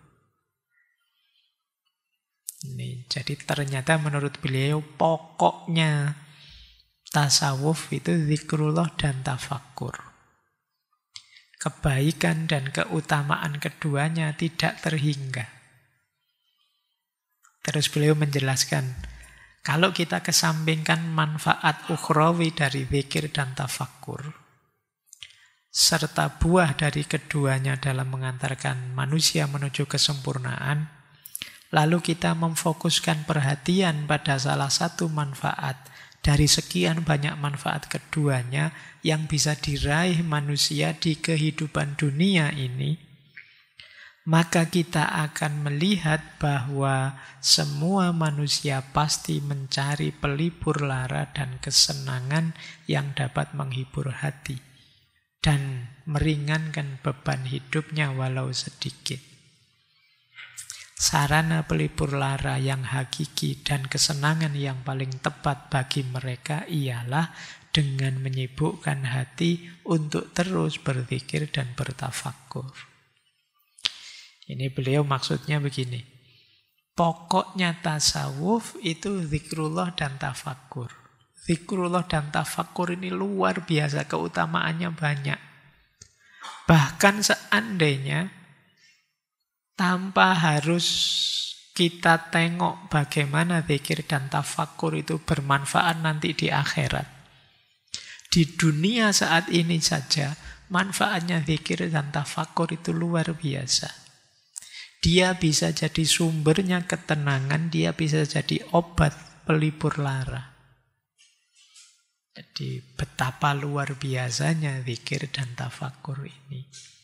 Ini, jadi ternyata menurut beliau pokoknya tasawuf itu zikrullah dan tafakkur. Kebaikan dan keutamaan keduanya tidak terhingga. Terus beliau menjelaskan, kalau kita kesampingkan manfaat ukhrawi dari zikir dan tafakkur, serta buah dari keduanya dalam mengantarkan manusia menuju kesempurnaan, lalu kita memfokuskan perhatian pada salah satu manfaat dari sekian banyak manfaat keduanya yang bisa diraih manusia di kehidupan dunia ini, maka kita akan melihat bahwa semua manusia pasti mencari pelipur lara dan kesenangan yang dapat menghibur hati dan meringankan beban hidupnya walau sedikit. Sarana pelipur lara yang hakiki dan kesenangan yang paling tepat bagi mereka ialah dengan menyibukkan hati untuk terus berzikir dan bertafakkur. Ini beliau maksudnya begini. Pokoknya tasawuf itu zikrullah dan tafakkur. Zikrullah dan tafakkur ini luar biasa, keutamaannya banyak. Bahkan seandainya tanpa harus kita tengok bagaimana zikir dan tafakkur itu bermanfaat nanti di akhirat. Di dunia saat ini saja, manfaatnya zikir dan tafakur itu luar biasa. Dia bisa jadi sumbernya ketenangan, dia bisa jadi obat pelipur lara. Jadi betapa luar biasanya zikir dan tafakur ini.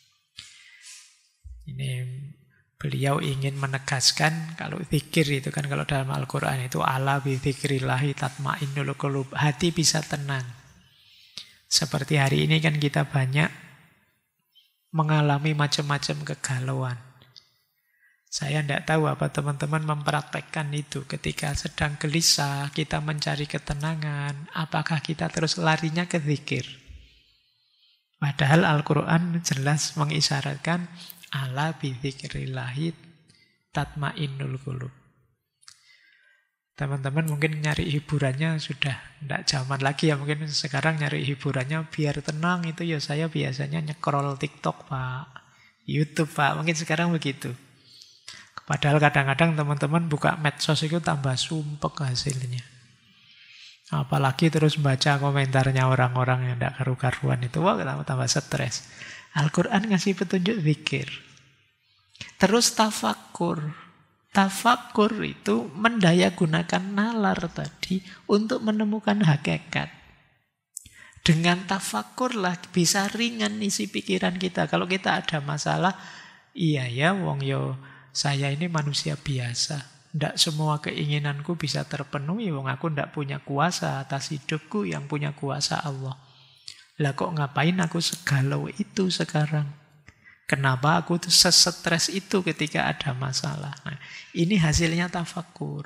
Ini beliau ingin menegaskan kalau zikir itu kan kalau dalam Al-Quran itu ala bi dzikrillahi tatmainnul qulub. Hati bisa tenang. Seperti hari ini kan kita banyak mengalami macam-macam kegalauan. Saya tidak tahu apa teman-teman mempraktekkan itu. Ketika sedang gelisah, kita mencari ketenangan. Apakah kita terus larinya ke zikir? Padahal Al-Quran jelas mengisyaratkan ala bidzikrillahi tatmainnul qulub. Teman-teman mungkin nyari hiburannya sudah tidak zaman lagi ya. Mungkin sekarang nyari hiburannya biar tenang itu ya saya biasanya nyekrol TikTok Pak, YouTube Pak. Mungkin sekarang begitu. Padahal kadang-kadang teman-teman buka medsos itu tambah sumpek hasilnya. Apalagi terus baca komentarnya orang-orang yang tidak karu-karuan itu. Wah, tambah stres. Al-Quran ngasih petunjuk zikir. Terus tafakur. Tafakur itu mendayagunakan nalar tadi untuk menemukan hakikat. Dengan tafakur lah bisa ringan isi pikiran kita. Kalau kita ada masalah, iya ya wong yo saya ini manusia biasa. Tidak semua keinginanku bisa terpenuhi. Wong aku tidak punya kuasa atas hidupku, yang punya kuasa Allah. Lah kok ngapain aku segalau itu sekarang? Kenapa aku tuh sesetres itu ketika ada masalah? Nah, ini hasilnya tafakur.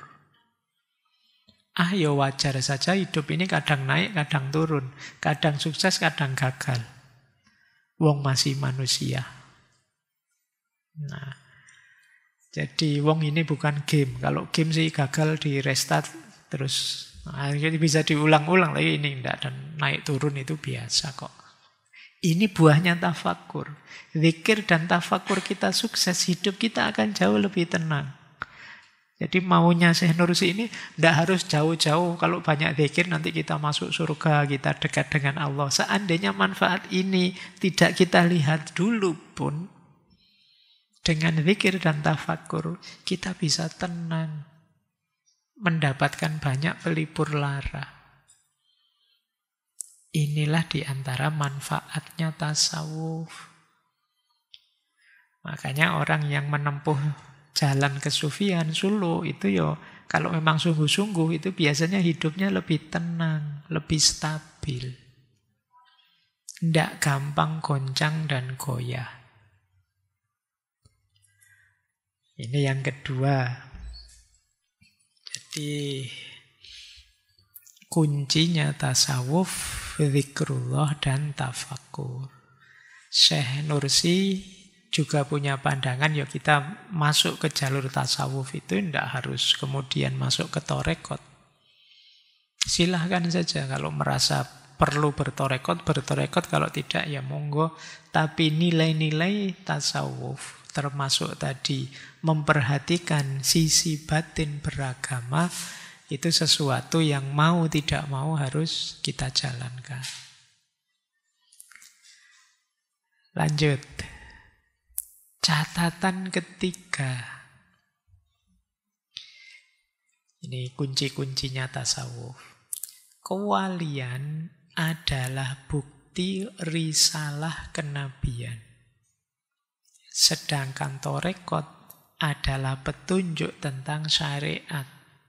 Ya wajar saja hidup ini kadang naik, kadang turun. Kadang sukses, kadang gagal. Wong masih manusia. Nah, jadi wong ini bukan game. Kalau game sih gagal di restart terus akhirnya bisa diulang-ulang lagi ini enggak, dan naik turun itu biasa kok. Ini buahnya tafakur. Zikir dan tafakur kita sukses, hidup kita akan jauh lebih tenang. Jadi maunya Syekh Nursi ini tidak harus jauh-jauh. Kalau banyak zikir nanti kita masuk surga, kita dekat dengan Allah. Seandainya manfaat ini tidak kita lihat dulu pun, dengan zikir dan tafakur kita bisa tenang, mendapatkan banyak pelipur lara. Inilah diantara manfaatnya tasawuf. Makanya orang yang menempuh jalan kesufian, suluk itu kalau memang sungguh-sungguh itu biasanya hidupnya lebih tenang, lebih stabil. Tidak gampang goncang dan goyah. Ini yang kedua. Jadi kuncinya tasawuf, zikrullah dan tafakur. Syekh Nursi juga punya pandangan, kita masuk ke jalur tasawuf itu tidak harus kemudian masuk ke torekot. Silahkan saja kalau merasa perlu bertorekot, kalau tidak ya monggo. Tapi nilai-nilai tasawuf termasuk tadi memperhatikan sisi batin beragama, itu sesuatu yang mau tidak mau harus kita jalankan. Lanjut. Catatan ketiga. Ini kunci-kuncinya tasawuf. Kewalian adalah bukti risalah kenabian. Sedangkan torekot adalah petunjuk tentang syariat.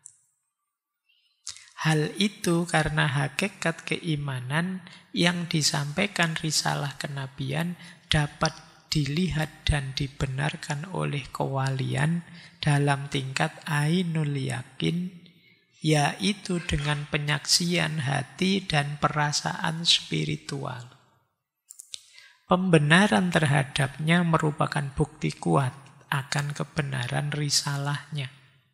Hal itu karena hakikat keimanan yang disampaikan risalah kenabian dapat dilihat dan dibenarkan oleh kewalian dalam tingkat ainul yakin, yaitu dengan penyaksian hati dan perasaan spiritual. Pembenaran terhadapnya merupakan bukti kuat akan kebenaran risalahnya.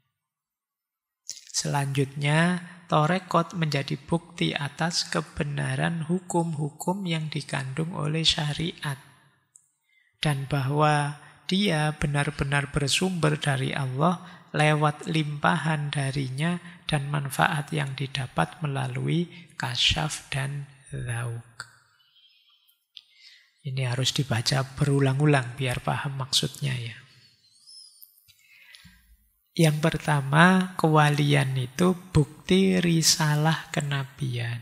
Selanjutnya, torekot menjadi bukti atas kebenaran hukum-hukum yang dikandung oleh syariat. Dan bahwa dia benar-benar bersumber dari Allah lewat limpahan darinya dan manfaat yang didapat melalui kasyaf dan dzauk. Ini harus dibaca berulang-ulang biar paham maksudnya ya. Yang pertama, kewalian itu bukti risalah kenabian.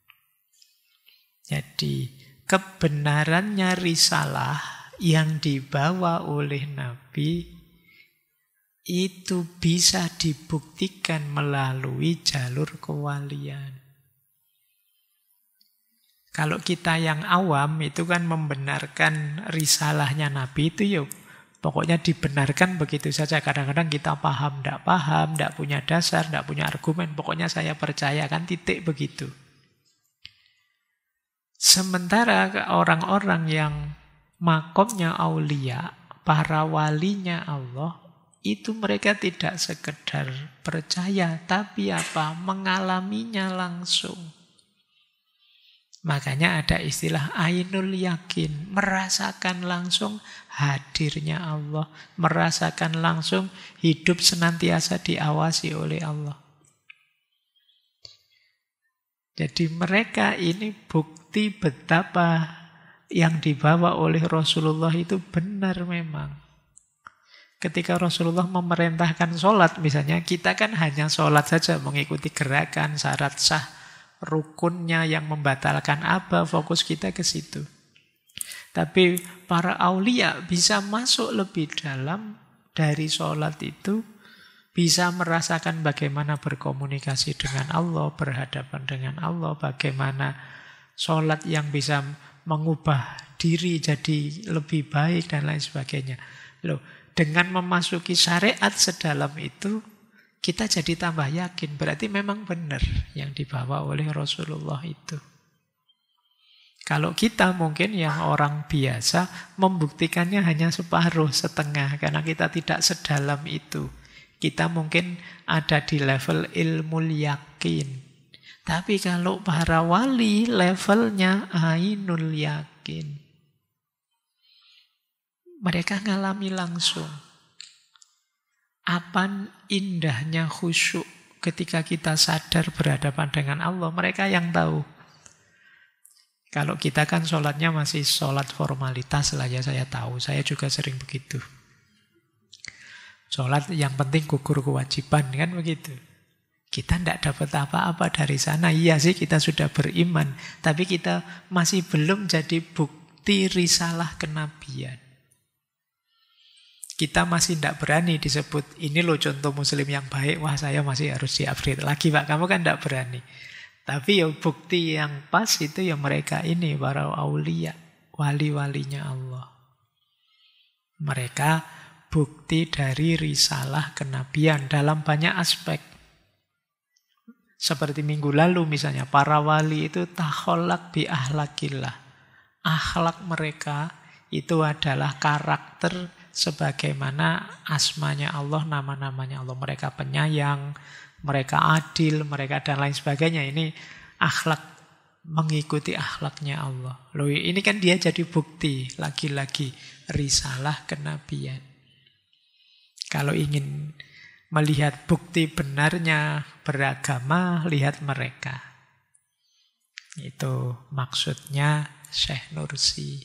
Jadi, kebenarannya risalah yang dibawa oleh Nabi itu bisa dibuktikan melalui jalur kewalian. Kalau kita yang awam itu kan membenarkan risalahnya Nabi itu ya pokoknya dibenarkan begitu saja. Kadang-kadang kita paham, tidak punya dasar, tidak punya argumen. Pokoknya saya percaya kan titik begitu. Sementara orang-orang yang makomnya aulia, para walinya Allah, itu mereka tidak sekedar percaya, tapi apa? Mengalaminya langsung. Makanya ada istilah ainul yakin, merasakan langsung hadirnya Allah, merasakan langsung hidup senantiasa diawasi oleh Allah. Jadi mereka ini bukti betapa yang dibawa oleh Rasulullah itu benar memang. Ketika Rasulullah memerintahkan sholat misalnya, kita kan hanya sholat saja mengikuti gerakan, syarat sah, rukunnya yang membatalkan apa, fokus kita ke situ. Tapi para aulia bisa masuk lebih dalam dari sholat itu, bisa merasakan bagaimana berkomunikasi dengan Allah, berhadapan dengan Allah, bagaimana sholat yang bisa mengubah diri jadi lebih baik dan lain sebagainya. Loh, dengan memasuki syariat sedalam itu, kita jadi tambah yakin, berarti memang benar yang dibawa oleh Rasulullah itu. Kalau kita mungkin yang orang biasa, membuktikannya hanya separuh, setengah, karena kita tidak sedalam itu. Kita mungkin ada di level ilmu yakin. Tapi kalau para wali, levelnya ainul yakin. Mereka ngalami langsung. Apa indahnya khusyuk ketika kita sadar berhadapan dengan Allah. Mereka yang tahu. Kalau kita kan sholatnya masih sholat formalitas lah ya, saya tahu. Saya juga sering begitu. Sholat yang penting gugur kewajiban, kan begitu. Kita tidak dapat apa-apa dari sana. Iya sih kita sudah beriman. Tapi kita masih belum jadi bukti risalah kenabian. Kita masih tidak berani disebut, ini loh contoh muslim yang baik, wah saya masih harus di-upgrade lagi Pak, kamu kan tidak berani. Tapi ya bukti yang pas itu ya mereka ini, para aulia, wali-walinya Allah. Mereka bukti dari risalah kenabian dalam banyak aspek. Seperti minggu lalu misalnya, para wali itu takholak bi ahlakillah. Akhlak mereka itu adalah karakter sebagaimana asmanya Allah, nama-namanya Allah. Mereka penyayang, mereka adil, mereka dan lain sebagainya. Ini akhlak, mengikuti akhlaknya Allah. Loh, ini kan dia jadi bukti, lagi-lagi risalah kenabian. Kalau ingin melihat bukti benarnya beragama, lihat mereka. Itu maksudnya Syekh Nursi.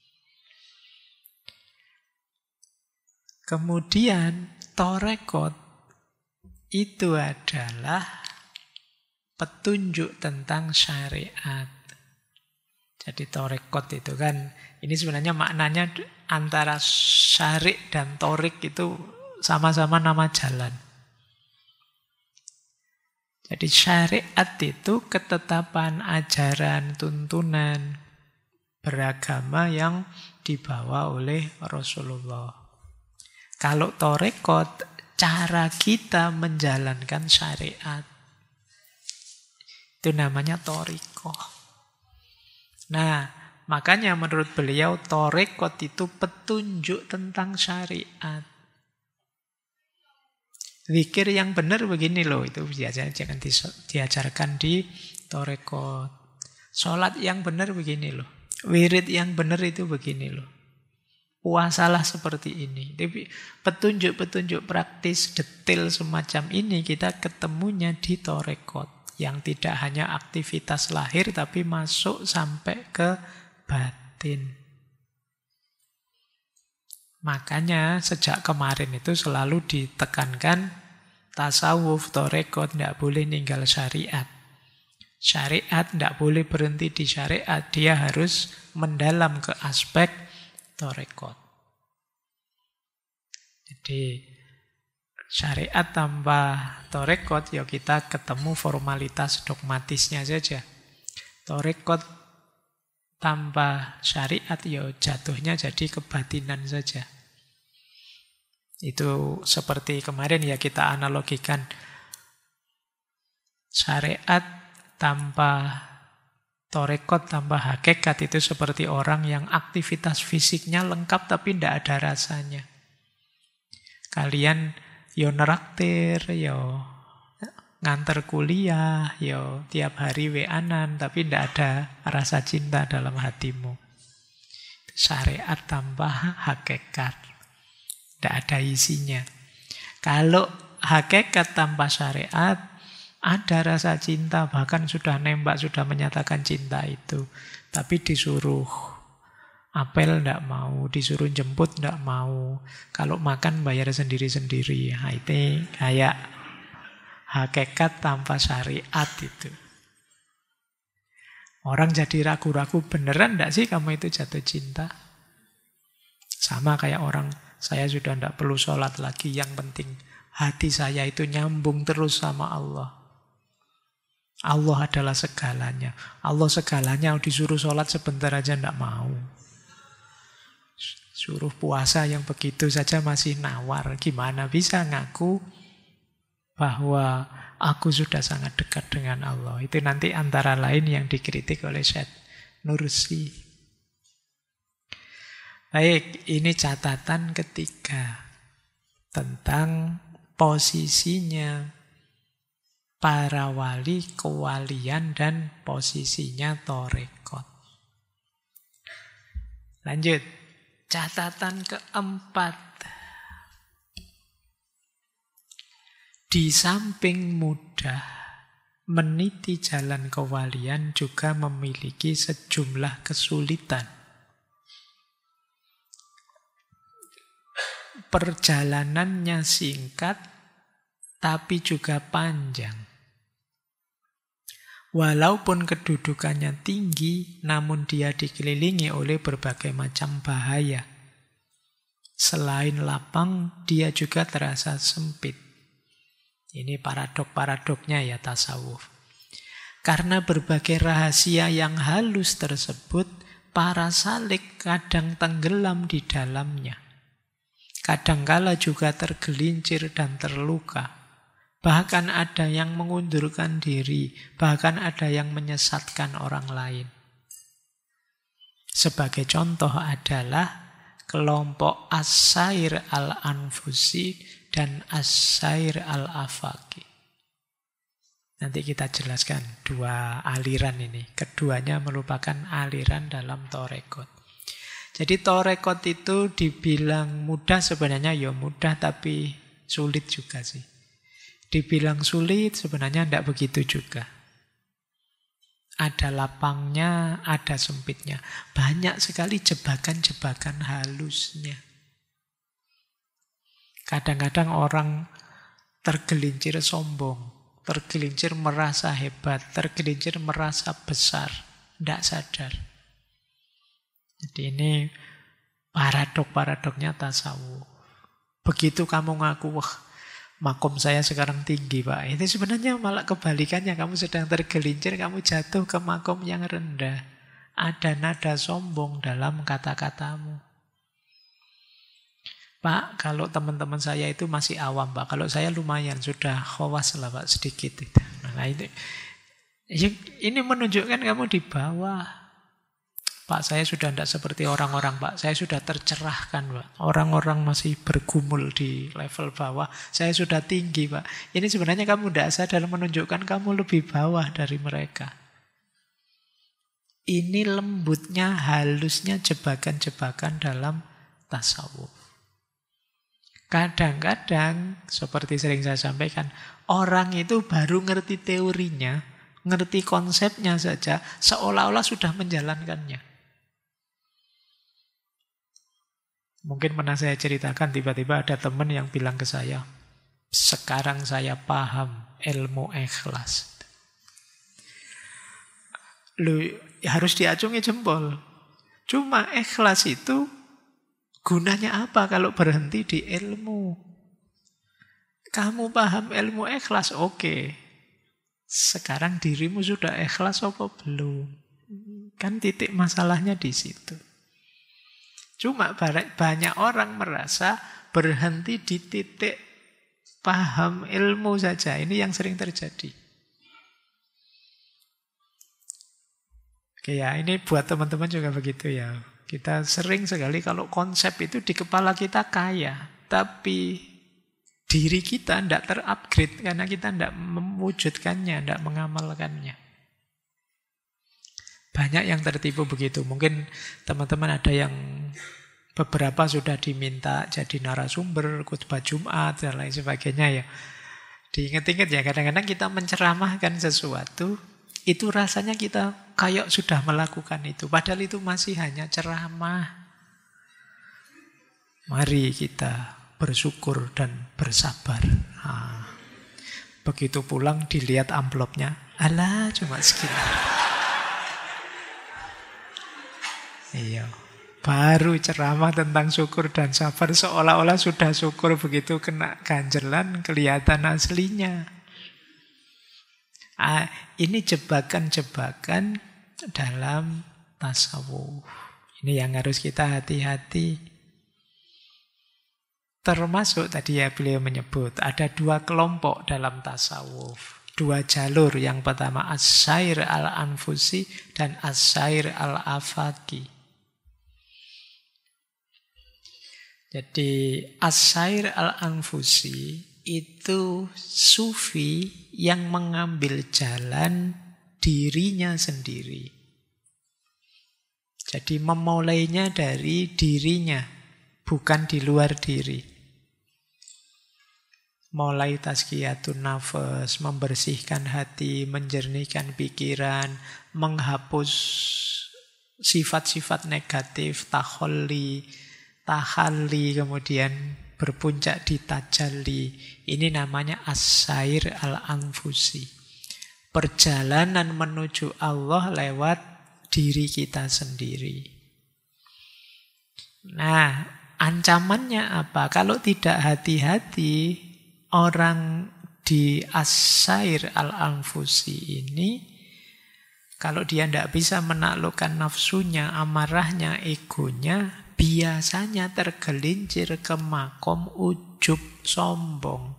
Kemudian torekot itu adalah petunjuk tentang syariat. Jadi torekot itu kan, ini sebenarnya maknanya antara syarik dan torik itu sama-sama nama jalan. Jadi syariat itu ketetapan ajaran, tuntunan beragama yang dibawa oleh Rasulullah. Kalau torekot, cara kita menjalankan syariat. Itu namanya torikoh. Nah, makanya menurut beliau torekot itu petunjuk tentang syariat. Zikir yang benar begini loh, itu biasanya jangan diajarkan di torekot. Sholat yang benar begini loh. Wirid yang benar itu begini loh. Puasalah seperti ini. Tapi petunjuk-petunjuk praktis detail semacam ini kita ketemunya di torekot. Yang tidak hanya aktivitas lahir, tapi masuk sampai ke batin. Makanya sejak kemarin itu selalu ditekankan tasawuf, tarekot, tidak boleh ninggal syariat. Syariat tidak boleh berhenti di syariat, dia harus mendalam ke aspek tarekot. Jadi syariat tanpa tarekot, ya kita ketemu formalitas dogmatisnya saja. Tarekot tanpa syariat, ya jatuhnya jadi kebatinan saja. Itu seperti kemarin ya kita analogikan. Syariat tanpa tarekot, tanpa hakikat itu seperti orang yang aktivitas fisiknya lengkap tapi tidak ada rasanya. Kalian yo neraktir, yo nganter kuliah, yo tiap hari weanan, tapi tidak ada rasa cinta dalam hatimu. Syariat tanpa hakikat, tidak ada isinya. Kalau hakikat tanpa syariat, ada rasa cinta, bahkan sudah nembak, sudah menyatakan cinta itu. Tapi disuruh apel tidak mau, disuruh jemput tidak mau. Kalau makan bayar sendiri-sendiri. Nah, itu kayak hakikat tanpa syariat itu. Orang jadi ragu-ragu, beneran tidak sih kamu itu jatuh cinta? Sama kayak orang, saya sudah tidak perlu sholat lagi, yang penting hati saya itu nyambung terus sama Allah. Allah adalah segalanya. Allah segalanya, disuruh sholat sebentar aja tidak mau. Suruh puasa yang begitu saja masih nawar. Gimana bisa ngaku bahwa aku sudah sangat dekat dengan Allah? Itu nanti antara lain yang dikritik oleh Syed Nursi. Baik, ini catatan ketiga tentang posisinya para wali, kewalian, dan posisinya tarekot. Lanjut, catatan keempat. Di samping mudah meniti jalan kewalian juga memiliki sejumlah kesulitan. Perjalanannya singkat, tapi juga panjang. Walaupun kedudukannya tinggi, namun dia dikelilingi oleh berbagai macam bahaya. Selain lapang, dia juga terasa sempit. Ini paradok-paradoknya ya tasawuf. Karena berbagai rahasia yang halus tersebut, para salik kadang tenggelam di dalamnya. Kadangkala juga tergelincir dan terluka. Bahkan ada yang mengundurkan diri, bahkan ada yang menyesatkan orang lain. Sebagai contoh adalah kelompok As-Sair al-Anfusi dan As-Sair al-Afaqi. Nanti kita jelaskan dua aliran ini. Keduanya merupakan aliran dalam tarekot. Jadi tarekot itu dibilang mudah, sebenarnya ya mudah tapi sulit juga sih. Dibilang sulit, sebenarnya tidak begitu juga. Ada lapangnya, ada sempitnya. Banyak sekali jebakan-jebakan halusnya. Kadang-kadang orang tergelincir sombong, tergelincir merasa hebat, tergelincir merasa besar, tidak sadar. Jadi ini paradok-paradoknya tasawuf. Begitu kamu ngaku, wah, makom saya sekarang tinggi, Pak. Itu sebenarnya malah kebalikannya. Kamu sedang tergelincir, kamu jatuh ke makom yang rendah. Ada nada sombong dalam kata-katamu. Pak, kalau teman-teman saya itu masih awam, Pak. Kalau saya lumayan, sudah khawas lah, Pak, sedikit. Nah, ini menunjukkan kamu di bawah. Pak, saya sudah tidak seperti orang-orang, Pak. Saya sudah tercerahkan, Pak. Orang-orang masih bergumul di level bawah. Saya sudah tinggi, Pak. Ini sebenarnya kamu tidak sadar, menunjukkan kamu lebih bawah dari mereka. Ini lembutnya, halusnya jebakan-jebakan dalam tasawuf. Kadang-kadang, seperti sering saya sampaikan, orang itu baru ngerti teorinya, ngerti konsepnya saja, seolah-olah sudah menjalankannya. Mungkin pernah saya ceritakan, tiba-tiba ada teman yang bilang ke saya, sekarang saya paham ilmu ikhlas. Lu harus diacungi jempol. Cuma ikhlas itu gunanya apa kalau berhenti di ilmu? Kamu paham ilmu ikhlas, oke. Sekarang dirimu sudah ikhlas apa belum? Kan titik masalahnya di situ. Cuma banyak orang merasa berhenti di titik paham ilmu saja. Ini yang sering terjadi. Oke ya, ini buat teman-teman juga begitu ya. Kita sering sekali kalau konsep itu di kepala kita kaya, tapi diri kita tidak terupgrade karena kita tidak mewujudkannya, tidak mengamalkannya. Banyak yang tertipu begitu. Mungkin teman-teman ada yang beberapa sudah diminta jadi narasumber, khutbah Jumat, dan lain sebagainya ya. Diingat-ingat ya, kadang-kadang kita menceramahkan sesuatu, itu rasanya kita kayak sudah melakukan itu. Padahal itu masih hanya ceramah. Mari kita bersyukur dan bersabar. Begitu pulang dilihat amplopnya, alah cuma segini. Iya, baru ceramah tentang syukur dan sabar seolah-olah sudah syukur, begitu kena ganjelan kelihatan aslinya. Ini jebakan-jebakan dalam tasawuf. Ini yang harus kita hati-hati. Termasuk tadi ya beliau menyebut ada dua kelompok dalam tasawuf. Dua jalur. Yang pertama as-sair al-anfusi dan as-sair al-afaki. Jadi as-sair al-anfusi itu sufi yang mengambil jalan dirinya sendiri. Jadi memulainya dari dirinya, bukan di luar diri. Mulai tazkiyatun nafas, membersihkan hati, menjernihkan pikiran, menghapus sifat-sifat negatif, tahalli, kemudian berpuncak di tajalli. Ini namanya as-sair al-anfusi. Perjalanan menuju Allah lewat diri kita sendiri. Nah, ancamannya apa? Kalau tidak hati-hati, orang di as-sair al-anfusi ini, kalau dia tidak bisa menaklukkan nafsunya, amarahnya, egonya, biasanya tergelincir ke makom ujub sombong.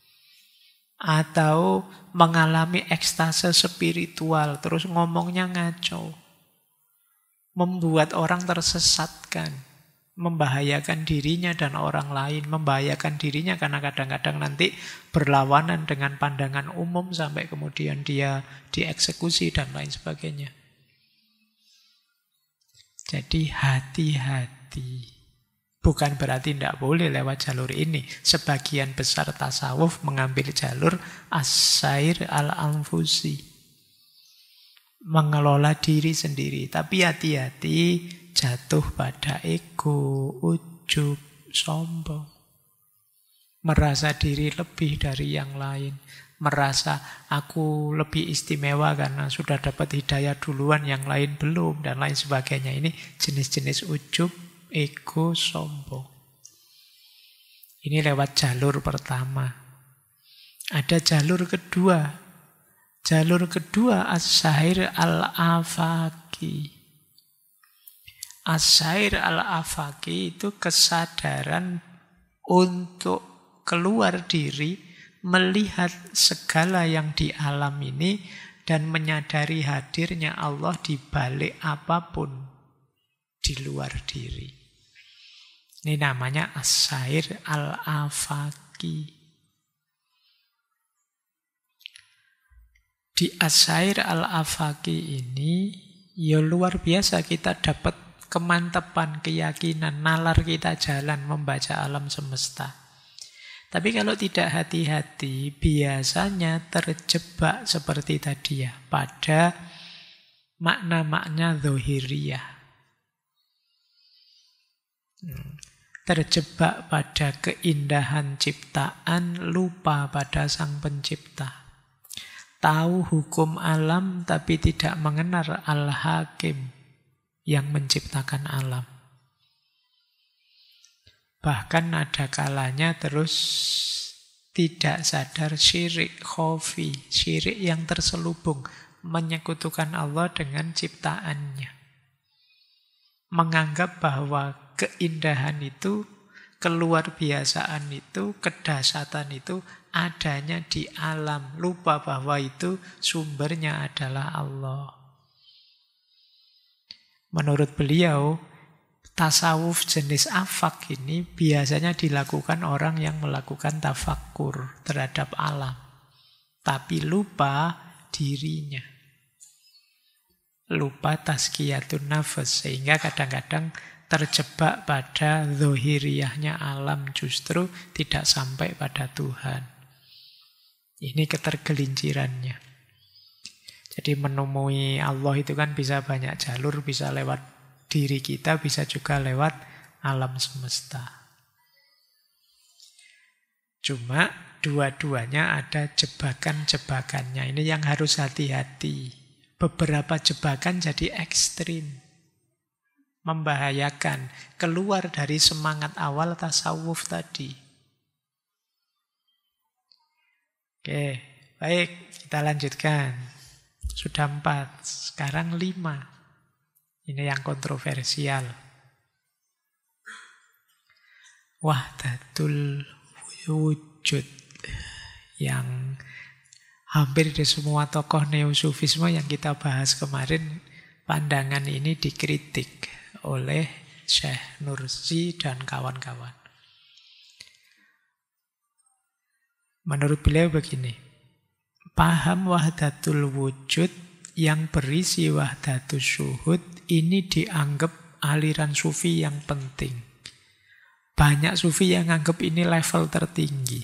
Atau mengalami ekstase spiritual, terus ngomongnya ngaco. Membuat orang tersesatkan. Membahayakan dirinya dan orang lain. Membahayakan dirinya karena kadang-kadang nanti berlawanan dengan pandangan umum sampai kemudian dia dieksekusi dan lain sebagainya. Jadi hati-hati. Bukan berarti tidak boleh lewat jalur ini. Sebagian besar tasawuf mengambil jalur as-sair al-anfusi. Mengelola diri sendiri. Tapi hati-hati jatuh pada ego, ujub, sombong. Merasa diri lebih dari yang lain. Merasa aku lebih istimewa karena sudah dapat hidayah duluan, yang lain belum, dan lain sebagainya. Ini jenis-jenis ujub, ego, sombong. Ini lewat jalur pertama. Ada jalur kedua. Jalur kedua as-sair al-afaki. As-sair al-afaki itu kesadaran untuk keluar diri, melihat segala yang di alam ini dan menyadari hadirnya Allah di balik apapun di luar diri. Ini namanya as-sair al-afaki. Di as-sair al-afaki ini ya luar biasa kita dapat kemantapan, keyakinan, nalar kita jalan membaca alam semesta. Tapi kalau tidak hati-hati, biasanya terjebak seperti tadi ya, pada makna-makna zahiriyah. Terjebak pada keindahan ciptaan, lupa pada Sang Pencipta. Tahu hukum alam tapi tidak mengenal Al-Hakim yang menciptakan alam. Bahkan ada kalanya terus tidak sadar syirik khofi, syirik yang terselubung, menyekutukan Allah dengan ciptaannya. Menganggap bahwa keindahan itu, keluar biasaan itu, kedahsyatan itu adanya di alam. Lupa bahwa itu sumbernya adalah Allah. Menurut beliau, tasawuf jenis afak ini biasanya dilakukan orang yang melakukan tafakkur terhadap alam. Tapi lupa dirinya. Lupa tazkiyatun nafas. Sehingga kadang-kadang terjebak pada zahiriyahnya alam, justru tidak sampai pada Tuhan. Ini ketergelincirannya. Jadi menemui Allah itu kan bisa banyak jalur, bisa lewat diri kita, bisa juga lewat alam semesta. Cuma dua-duanya ada jebakan-jebakannya. Ini yang harus hati-hati. Beberapa jebakan jadi ekstrim. Membahayakan. Keluar dari semangat awal tasawuf tadi. Oke, baik. Kita lanjutkan. Sudah 4, sekarang 5. Ini yang kontroversial. Wahdatul wujud. Yang hampir di semua tokoh neo-sufisme yang kita bahas kemarin, pandangan ini dikritik oleh Syekh Nursi dan kawan-kawan. Menurut beliau begini, paham wahdatul wujud yang berisi wahdatus syuhud ini dianggap aliran sufi yang penting. Banyak sufi yang anggap ini level tertinggi.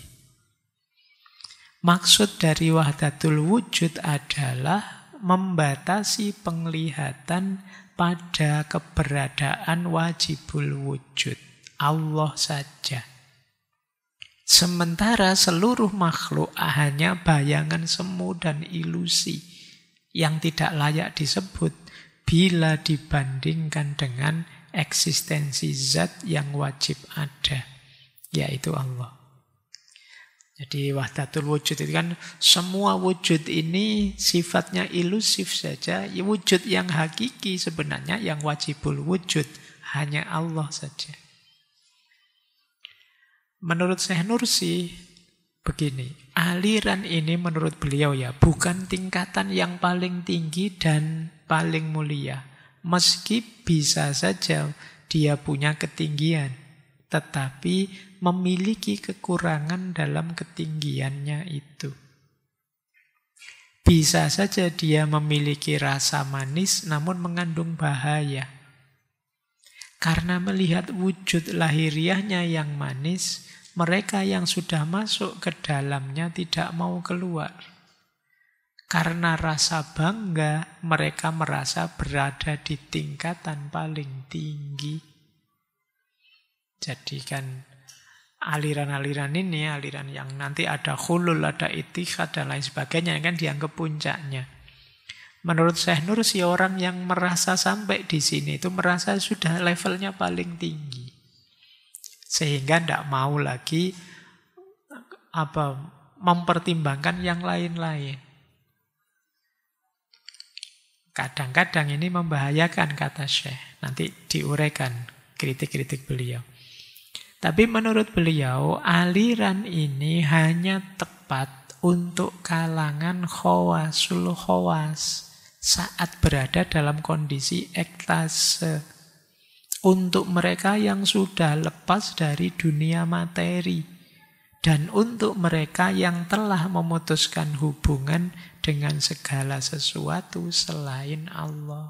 Maksud dari wahdatul wujud adalah membatasi penglihatan pada keberadaan wajibul wujud, Allah saja. Sementara seluruh makhluk hanya bayangan semu dan ilusi yang tidak layak disebut bila dibandingkan dengan eksistensi zat yang wajib ada, yaitu Allah. Jadi wahdatul wujud itu kan semua wujud ini sifatnya ilusif saja. Wujud yang hakiki sebenarnya yang wajibul wujud hanya Allah saja. Menurut Syekh Nursi begini, aliran ini menurut beliau ya bukan tingkatan yang paling tinggi dan paling mulia. Meski bisa saja dia punya ketinggian, tetapi memiliki kekurangan dalam ketinggiannya itu. Bisa saja dia memiliki rasa manis namun mengandung bahaya. Karena melihat wujud lahiriahnya yang manis, mereka yang sudah masuk ke dalamnya tidak mau keluar. Karena rasa bangga, mereka merasa berada di tingkatan paling tinggi. Jadi kan aliran-aliran ini, aliran yang nanti ada khulul, ada ittihad, dan lain sebagainya, kan dianggap puncaknya. Menurut Syekh Nursi, orang yang merasa sampai di sini itu merasa sudah levelnya paling tinggi. Sehingga tidak mau lagi mempertimbangkan yang lain-lain. Kadang-kadang ini membahayakan, kata Syekh. Nanti diuraikan kritik-kritik beliau. Tapi menurut beliau, aliran ini hanya tepat untuk kalangan khawasul khawas saat berada dalam kondisi ekstase. Untuk mereka yang sudah lepas dari dunia materi. Dan untuk mereka yang telah memutuskan hubungan dengan segala sesuatu selain Allah.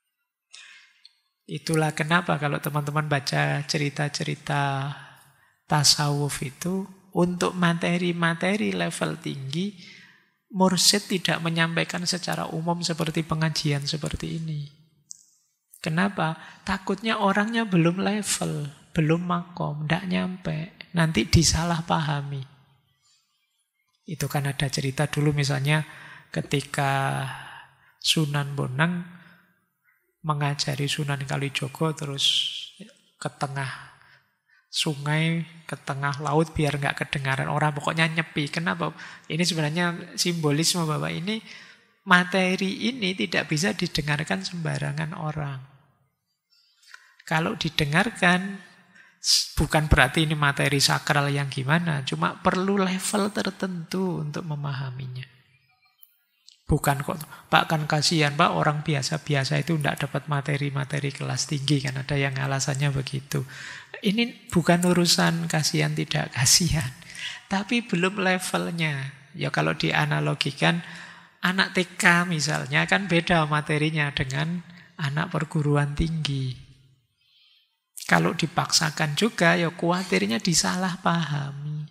Itulah kenapa kalau teman-teman baca cerita-cerita tasawuf itu untuk materi-materi level tinggi, mursyid tidak menyampaikan secara umum seperti pengajian seperti ini. Kenapa? Takutnya orangnya belum level, belum makom, tidak nyampe. Nanti disalahpahami. Itu kan ada cerita dulu misalnya ketika Sunan Bonang mengajari Sunan Kalijogo terus ke tengah sungai, ke tengah laut biar nggak kedengaran orang, pokoknya nyepi. Kenapa? Ini sebenarnya simbolisme bahwa ini materi ini tidak bisa didengarkan sembarangan orang. Kalau didengarkan, bukan berarti ini materi sakral yang gimana, cuma perlu level tertentu untuk memahaminya. Bukan kok, Pak kan kasihan Pak, orang biasa-biasa itu tidak dapat materi-materi kelas tinggi, kan ada yang alasannya begitu. Ini bukan urusan kasihan tidak kasihan, tapi belum levelnya. Ya kalau dianalogikan, anak TK misalnya kan beda materinya dengan anak perguruan tinggi. Kalau dipaksakan juga, ya khawatirnya disalahpahami.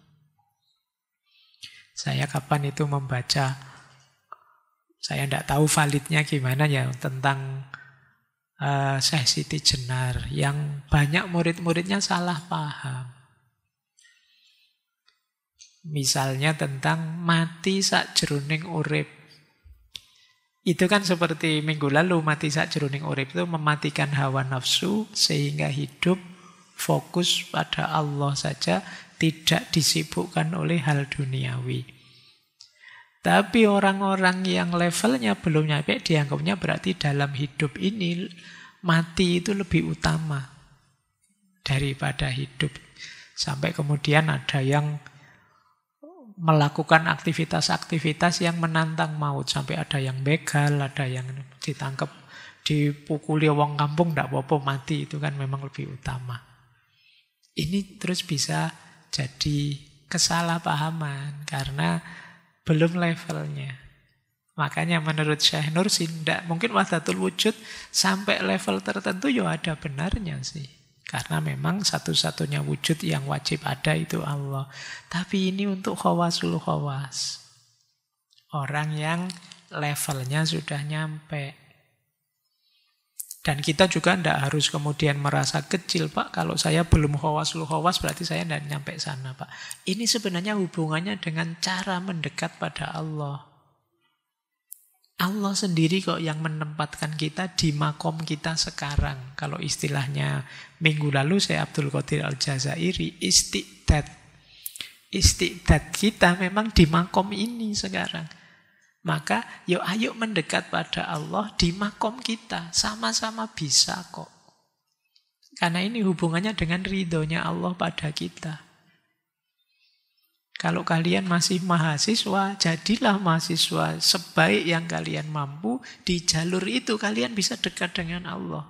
Saya kapan itu membaca, saya tidak tahu validnya gimana ya, tentang Syekh Siti Jenar, yang banyak murid-muridnya salah paham. Misalnya tentang mati sakjroning urip. Itu kan seperti minggu lalu, mati sakjroning urip itu mematikan hawa nafsu sehingga hidup fokus pada Allah saja, tidak disibukkan oleh hal duniawi. Tapi orang-orang yang levelnya belum nyampe dianggapnya berarti dalam hidup ini mati itu lebih utama daripada hidup. Sampai kemudian ada yang melakukan aktivitas-aktivitas yang menantang maut. Sampai ada yang begal, ada yang ditangkap, dipukuli wong kampung, tidak apa-apa mati. Itu kan memang lebih utama. Ini terus bisa jadi kesalahpahaman karena belum levelnya. Makanya menurut Syekh Nursi, tidak mungkin wahdatul wujud sampai level tertentu ya ada benarnya sih. Karena memang satu-satunya wujud yang wajib ada itu Allah. Tapi ini untuk khawasul khawas. Orang yang levelnya sudah nyampe. Dan kita juga tidak harus kemudian merasa kecil, Pak. Kalau saya belum khawasul khawas berarti saya tidak nyampe sana, Pak. Ini sebenarnya hubungannya dengan cara mendekat pada Allah. Allah sendiri kok yang menempatkan kita di makom kita sekarang. Kalau istilahnya minggu lalu saya Abdul Qadir Al-Jazairi, istiqdad. Istiqdad kita memang di makom ini sekarang. Maka yuk ayo mendekat pada Allah di makom kita. Sama-sama bisa kok. Karena ini hubungannya dengan ridhonya Allah pada kita. Kalau kalian masih mahasiswa, jadilah mahasiswa sebaik yang kalian mampu. Di jalur itu kalian bisa dekat dengan Allah.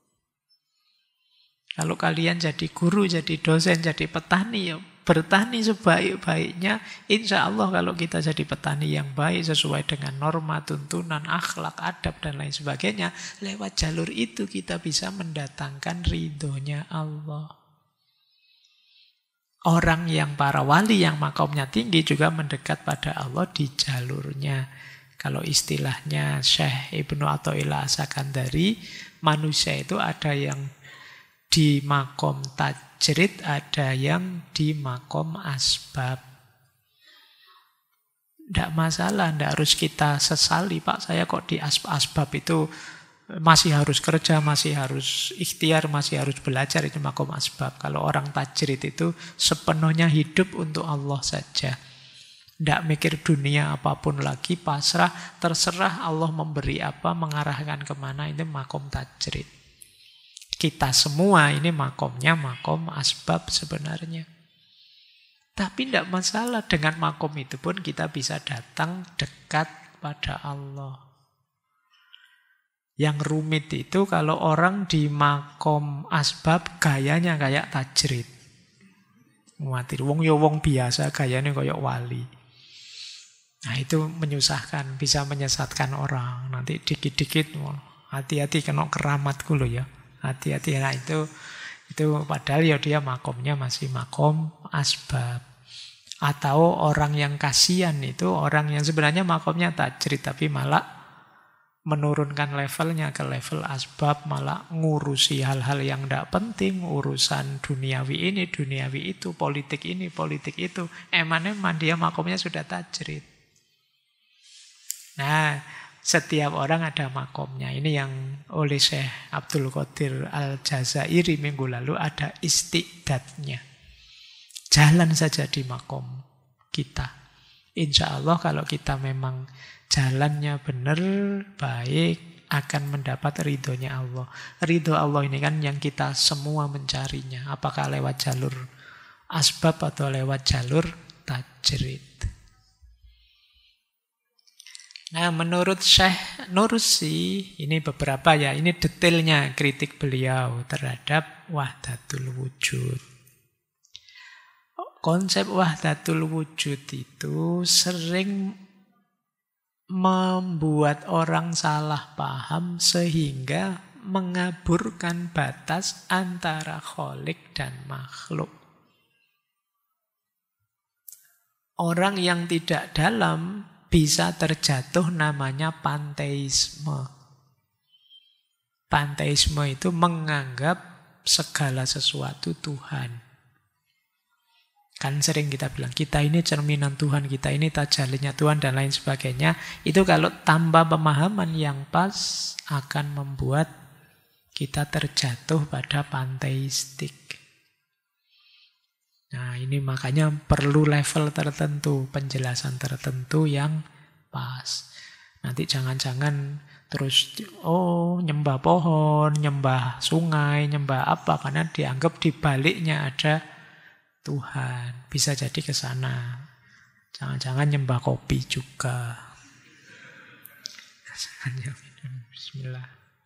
Kalau kalian jadi guru, jadi dosen, jadi petani, ya bertani sebaik-baiknya. Insya Allah kalau kita jadi petani yang baik, sesuai dengan norma, tuntunan, akhlak, adab, dan lain sebagainya, lewat jalur itu kita bisa mendatangkan ridhonya Allah. Orang yang para wali yang makomnya tinggi juga mendekat pada Allah di jalurnya. Kalau istilahnya Syekh Ibnu Athaillah As-Sakandari, manusia itu ada yang di makom tajrid, ada yang di makom asbab. Tidak masalah, tidak harus kita sesali, Pak saya kok di asbab itu masih harus kerja, masih harus ikhtiar, masih harus belajar, itu makom asbab. Kalau orang tajrid itu sepenuhnya hidup untuk Allah saja. Tidak mikir dunia apapun lagi, pasrah, terserah Allah memberi apa, mengarahkan kemana, itu makom tajrid. Kita semua ini makomnya makom asbab sebenarnya. Tapi tidak masalah, dengan makom itu pun kita bisa datang dekat pada Allah. Yang rumit itu kalau orang di makom asbab gayanya kayak tajrid. Muatir wong ya wong biasa gayanya kayak wali. Nah itu menyusahkan, bisa menyesatkan orang. Nanti dikit-dikit hati-hati kena keramatku loh ya. Hati-hati, nah itu Itu padahal ya dia makomnya masih makom asbab. Atau orang yang kasihan itu orang yang sebenarnya makomnya tajrid tapi malah menurunkan levelnya ke level asbab, malah ngurusi hal-hal yang tidak penting, urusan duniawi ini, duniawi itu, politik ini, politik itu. Eman-eman dia makomnya sudah tajrid. Nah, setiap orang ada makomnya. Ini yang oleh Syekh Abdul Qadir Al-Jazairi minggu lalu ada istiqdatnya. Jalan saja di makom kita. Insya Allah kalau kita memang jalannya benar, baik, akan mendapat ridhonya Allah. Ridho Allah ini kan yang kita semua mencarinya. Apakah lewat jalur asbab atau lewat jalur tajrid. Nah, menurut Syekh Nursi, ini beberapa ya, ini detailnya kritik beliau terhadap wahdatul wujud. Konsep wahdatul wujud itu sering membuat orang salah paham sehingga mengaburkan batas antara kholik dan makhluk. Orang yang tidak dalam bisa terjatuh namanya panteisme. Panteisme itu menganggap segala sesuatu Tuhan. Kan sering kita bilang, kita ini cerminan Tuhan, kita ini tajalinya Tuhan, dan lain sebagainya. Itu kalau tanpa pemahaman yang pas akan membuat kita terjatuh pada panteistik. Nah, ini makanya perlu level tertentu, penjelasan tertentu yang pas. Nanti jangan-jangan terus, nyembah pohon, nyembah sungai, nyembah apa, karena dianggap di baliknya ada Tuhan. Bisa jadi ke sana. Jangan-jangan nyembah kopi juga. Bismillah.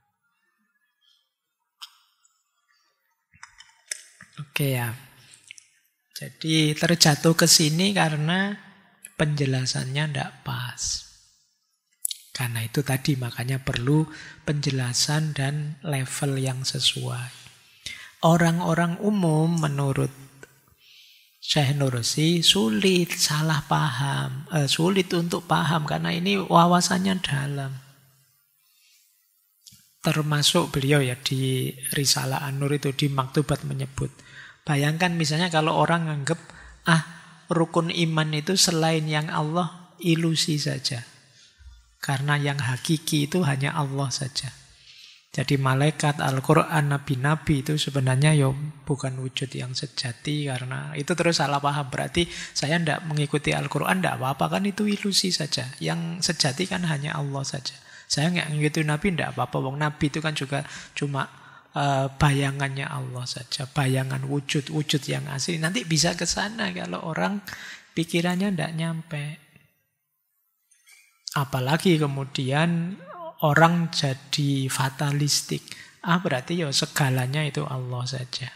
Oke ya. Jadi terjatuh ke sini karena penjelasannya tidak pas. Karena itu tadi makanya perlu penjelasan dan level yang sesuai. Orang-orang umum menurut Syekh Nursi sulit salah paham, sulit untuk paham karena ini wawasannya dalam. Termasuk beliau ya di Risalah An-Nur itu di Maktubat menyebut. Bayangkan misalnya kalau orang nganggep rukun iman itu selain yang Allah ilusi saja. Karena yang hakiki itu hanya Allah saja. Jadi malaikat, Al-Quran, nabi-nabi itu sebenarnya bukan wujud yang sejati. Karena itu terus salah paham. Berarti saya tidak mengikuti Al-Quran, tidak apa-apa, kan itu ilusi saja. Yang sejati kan hanya Allah saja. Saya nggak mengikuti nabi, tidak apa-apa. Wong nabi itu kan juga cuma bayangannya Allah saja. Bayangan wujud yang asli. Nanti bisa ke sana kalau orang pikirannya tidak nyampe. Apalagi kemudian orang jadi fatalistik. Berarti segalanya itu Allah saja.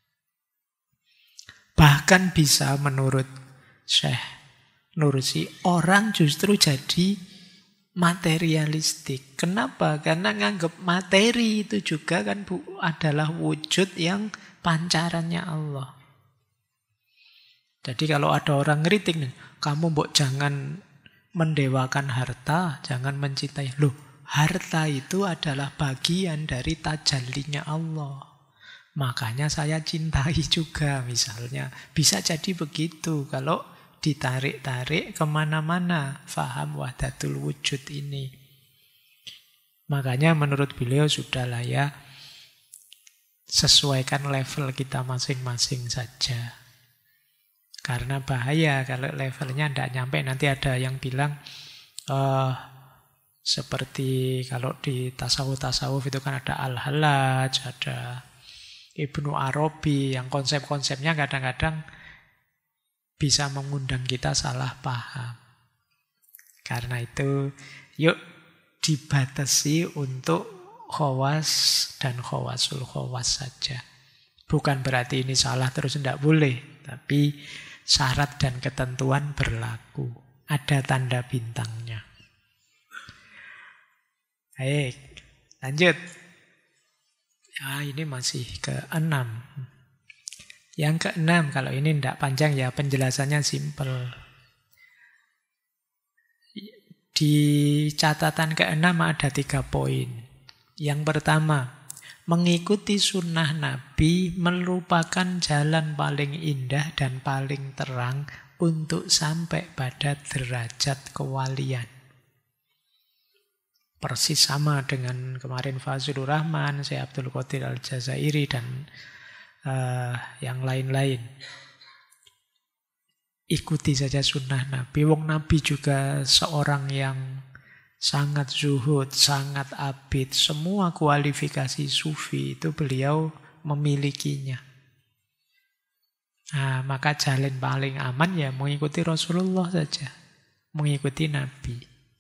Bahkan bisa menurut Syekh Nursi, orang justru jadi materialistik. Kenapa? Karena nganggap materi itu juga kan adalah wujud yang pancarannya Allah. Jadi kalau ada orang ngeritik, kamu jangan mendewakan harta, jangan mencintai. Loh, harta itu adalah bagian dari tajallinya Allah. Makanya saya cintai juga misalnya. Bisa jadi begitu kalau ditarik-tarik kemana-mana faham wahdatul wujud ini. Makanya menurut beliau sudahlah ya, sesuaikan level kita masing-masing saja. Karena bahaya kalau levelnya tidak nyampe. Nanti ada yang bilang seperti kalau di tasawuf itu kan ada Al-Hallaj, ada Ibnu Arabi, yang konsep-konsepnya kadang-kadang bisa mengundang kita salah paham. Karena itu yuk dibatasi untuk khawas dan khawasul khawas saja. Bukan berarti ini salah terus tidak boleh, tapi syarat dan ketentuan berlaku. Ada tanda bintangnya. Baik, lanjut. Ini masih keenam. Yang keenam, kalau ini tidak panjang ya, penjelasannya simpel. Di catatan keenam ada 3 poin. Yang pertama, mengikuti sunnah Nabi merupakan jalan paling indah dan paling terang untuk sampai pada derajat kewalian. Persis sama dengan kemarin Fazlur Rahman, Syekh Abdul Qadir Al-Jazairi, dan yang lain-lain. Ikuti saja sunnah Nabi. Wong Nabi juga seorang yang sangat zuhud, sangat abid. Semua kualifikasi sufi itu beliau memilikinya. Nah, maka jalan paling aman ya mengikuti Rasulullah saja. Mengikuti Nabi.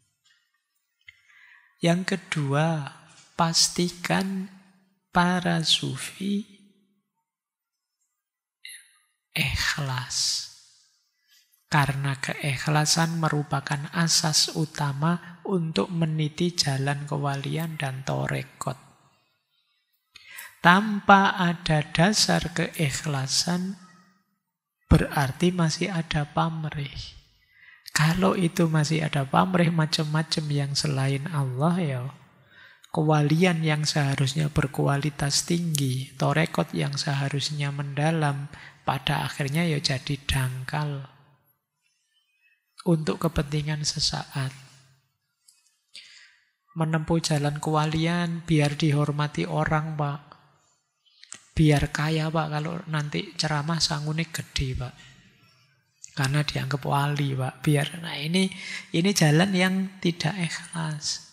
Yang kedua, pastikan para sufi ikhlas. Karena keikhlasan merupakan asas utama untuk meniti jalan kewalian dan torekot. Tanpa ada dasar keikhlasan, berarti masih ada pamrih. Kalau itu masih ada pamrih macam-macam yang selain Allah, ya kewalian yang seharusnya berkualitas tinggi, torekot yang seharusnya mendalam, pada akhirnya ya jadi dangkal untuk kepentingan sesaat. Menempuh jalan kewalian biar dihormati orang, Pak. Biar kaya, Pak. Kalau nanti ceramah sangune gede, Pak. Karena dianggap wali, Pak. Nah ini jalan yang tidak ikhlas.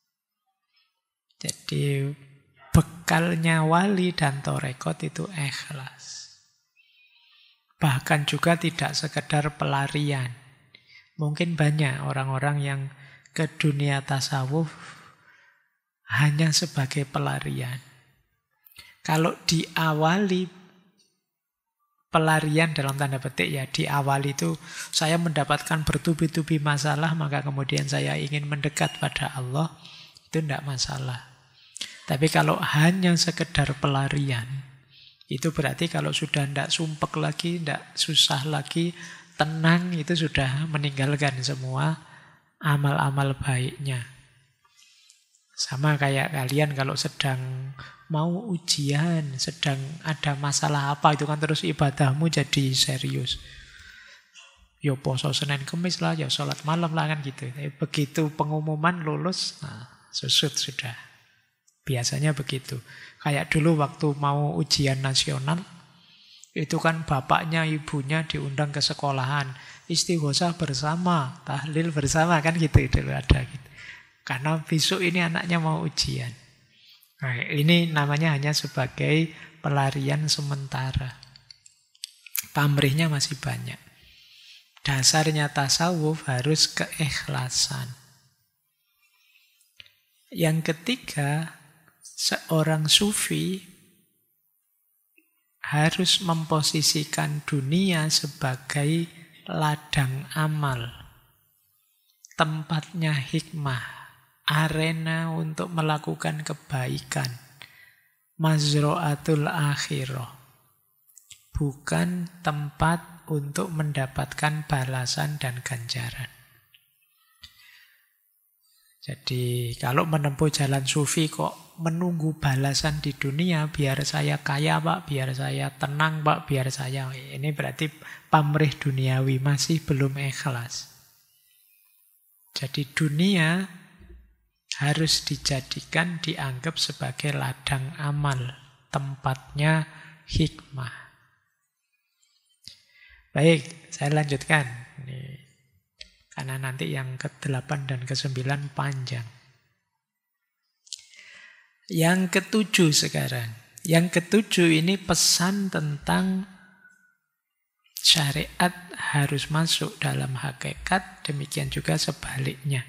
Jadi bekalnya wali dan torekot itu ikhlas. Bahkan juga tidak sekedar pelarian. Mungkin banyak orang-orang yang ke dunia tasawuf hanya sebagai pelarian. Kalau diawali pelarian dalam tanda petik ya, diawali itu saya mendapatkan bertubi-tubi masalah, maka kemudian saya ingin mendekat pada Allah, itu tidak masalah. Tapi kalau hanya sekedar pelarian, itu berarti kalau sudah tidak sumpek lagi, tidak susah lagi, tenang, itu sudah meninggalkan semua amal-amal baiknya. Sama kayak kalian kalau sedang mau ujian, sedang ada masalah apa, itu kan terus ibadahmu jadi serius. Ya poso Senin Kemis lah, ya sholat malam lah kan gitu. Tapi begitu pengumuman lulus, nah, susut sudah. Biasanya begitu. Kayak dulu waktu mau ujian nasional, itu kan bapaknya, ibunya diundang ke sekolahan. Istighosah bersama, tahlil bersama, kan gitu dulu ada gitu. Karena besok ini anaknya mau ujian. Nah, ini namanya hanya sebagai pelarian sementara. Pamrihnya masih banyak. Dasarnya tasawuf harus keikhlasan. Yang ketiga, seorang sufi harus memposisikan dunia sebagai ladang amal, tempatnya hikmah, arena untuk melakukan kebaikan, mazro'atul akhirah, bukan tempat untuk mendapatkan balasan dan ganjaran. Jadi kalau menempuh jalan sufi kok menunggu balasan di dunia, biar saya kaya, Pak, biar saya tenang, Pak, biar saya... Ini berarti pamrih duniawi, masih belum ikhlas. Jadi dunia harus dijadikan, dianggap sebagai ladang amal, tempatnya hikmah. Baik, saya lanjutkan. Ini, karena nanti yang ke-8 dan ke-9 panjang. Yang ke-7 sekarang. Yang ke-7 ini pesan tentang syariat harus masuk dalam hakikat, demikian juga sebaliknya.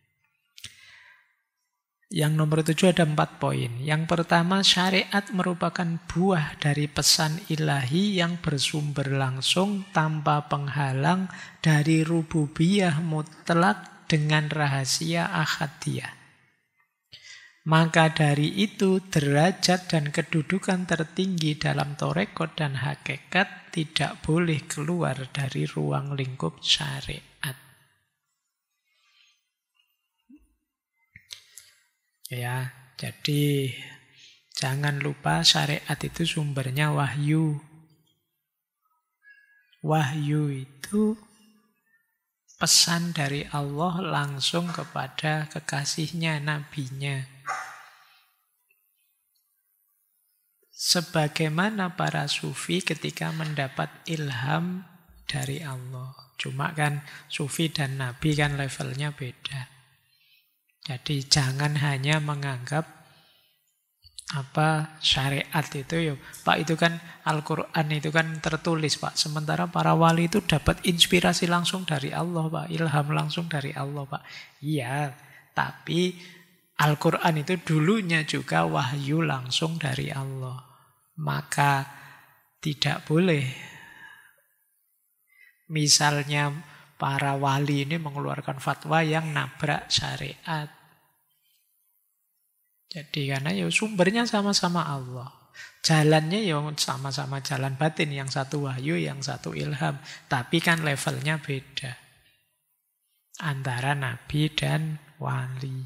Yang nomor 7 ada 4 poin. Yang pertama, syariat merupakan buah dari pesan ilahi yang bersumber langsung tanpa penghalang dari rububiyah mutlak dengan rahasia ahadiyah. Maka dari itu derajat dan kedudukan tertinggi dalam torekot dan hakikat tidak boleh keluar dari ruang lingkup syariat. Ya, jadi jangan lupa syariat itu sumbernya wahyu. Wahyu itu pesan dari Allah langsung kepada kekasihnya, nabinya. Sebagaimana para sufi ketika mendapat ilham dari Allah. Cuma kan sufi dan nabi kan levelnya beda. Jadi jangan hanya menganggap syariat itu Pak, itu kan Al-Quran itu kan tertulis Pak. Sementara para wali itu dapat inspirasi langsung dari Allah Pak, ilham langsung dari Allah Pak. Iya, tapi Al-Quran itu dulunya juga wahyu langsung dari Allah. Maka tidak boleh misalnya para wali ini mengeluarkan fatwa yang nabrak syariat. Jadi karena sumbernya sama-sama Allah. Jalannya sama-sama jalan batin. Yang satu wahyu, yang satu ilham. Tapi kan levelnya beda. Antara nabi dan wali.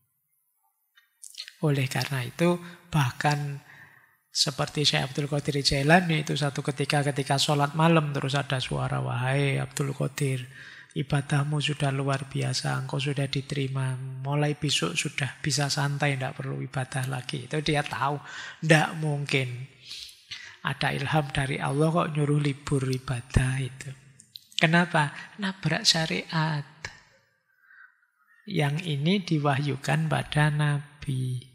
Oleh karena itu, bahkan seperti Syekh Abdul Qadir Jailani itu satu ketika sholat malam terus ada suara, "Wahai Abdul Qadir, ibadahmu sudah luar biasa, engkau sudah diterima. Mulai besok sudah bisa santai, tidak perlu ibadah lagi." Itu dia tahu, tidak mungkin ada ilham dari Allah kok nyuruh libur ibadah itu. Kenapa? Nabrak syariat. Yang ini diwahyukan pada Nabi.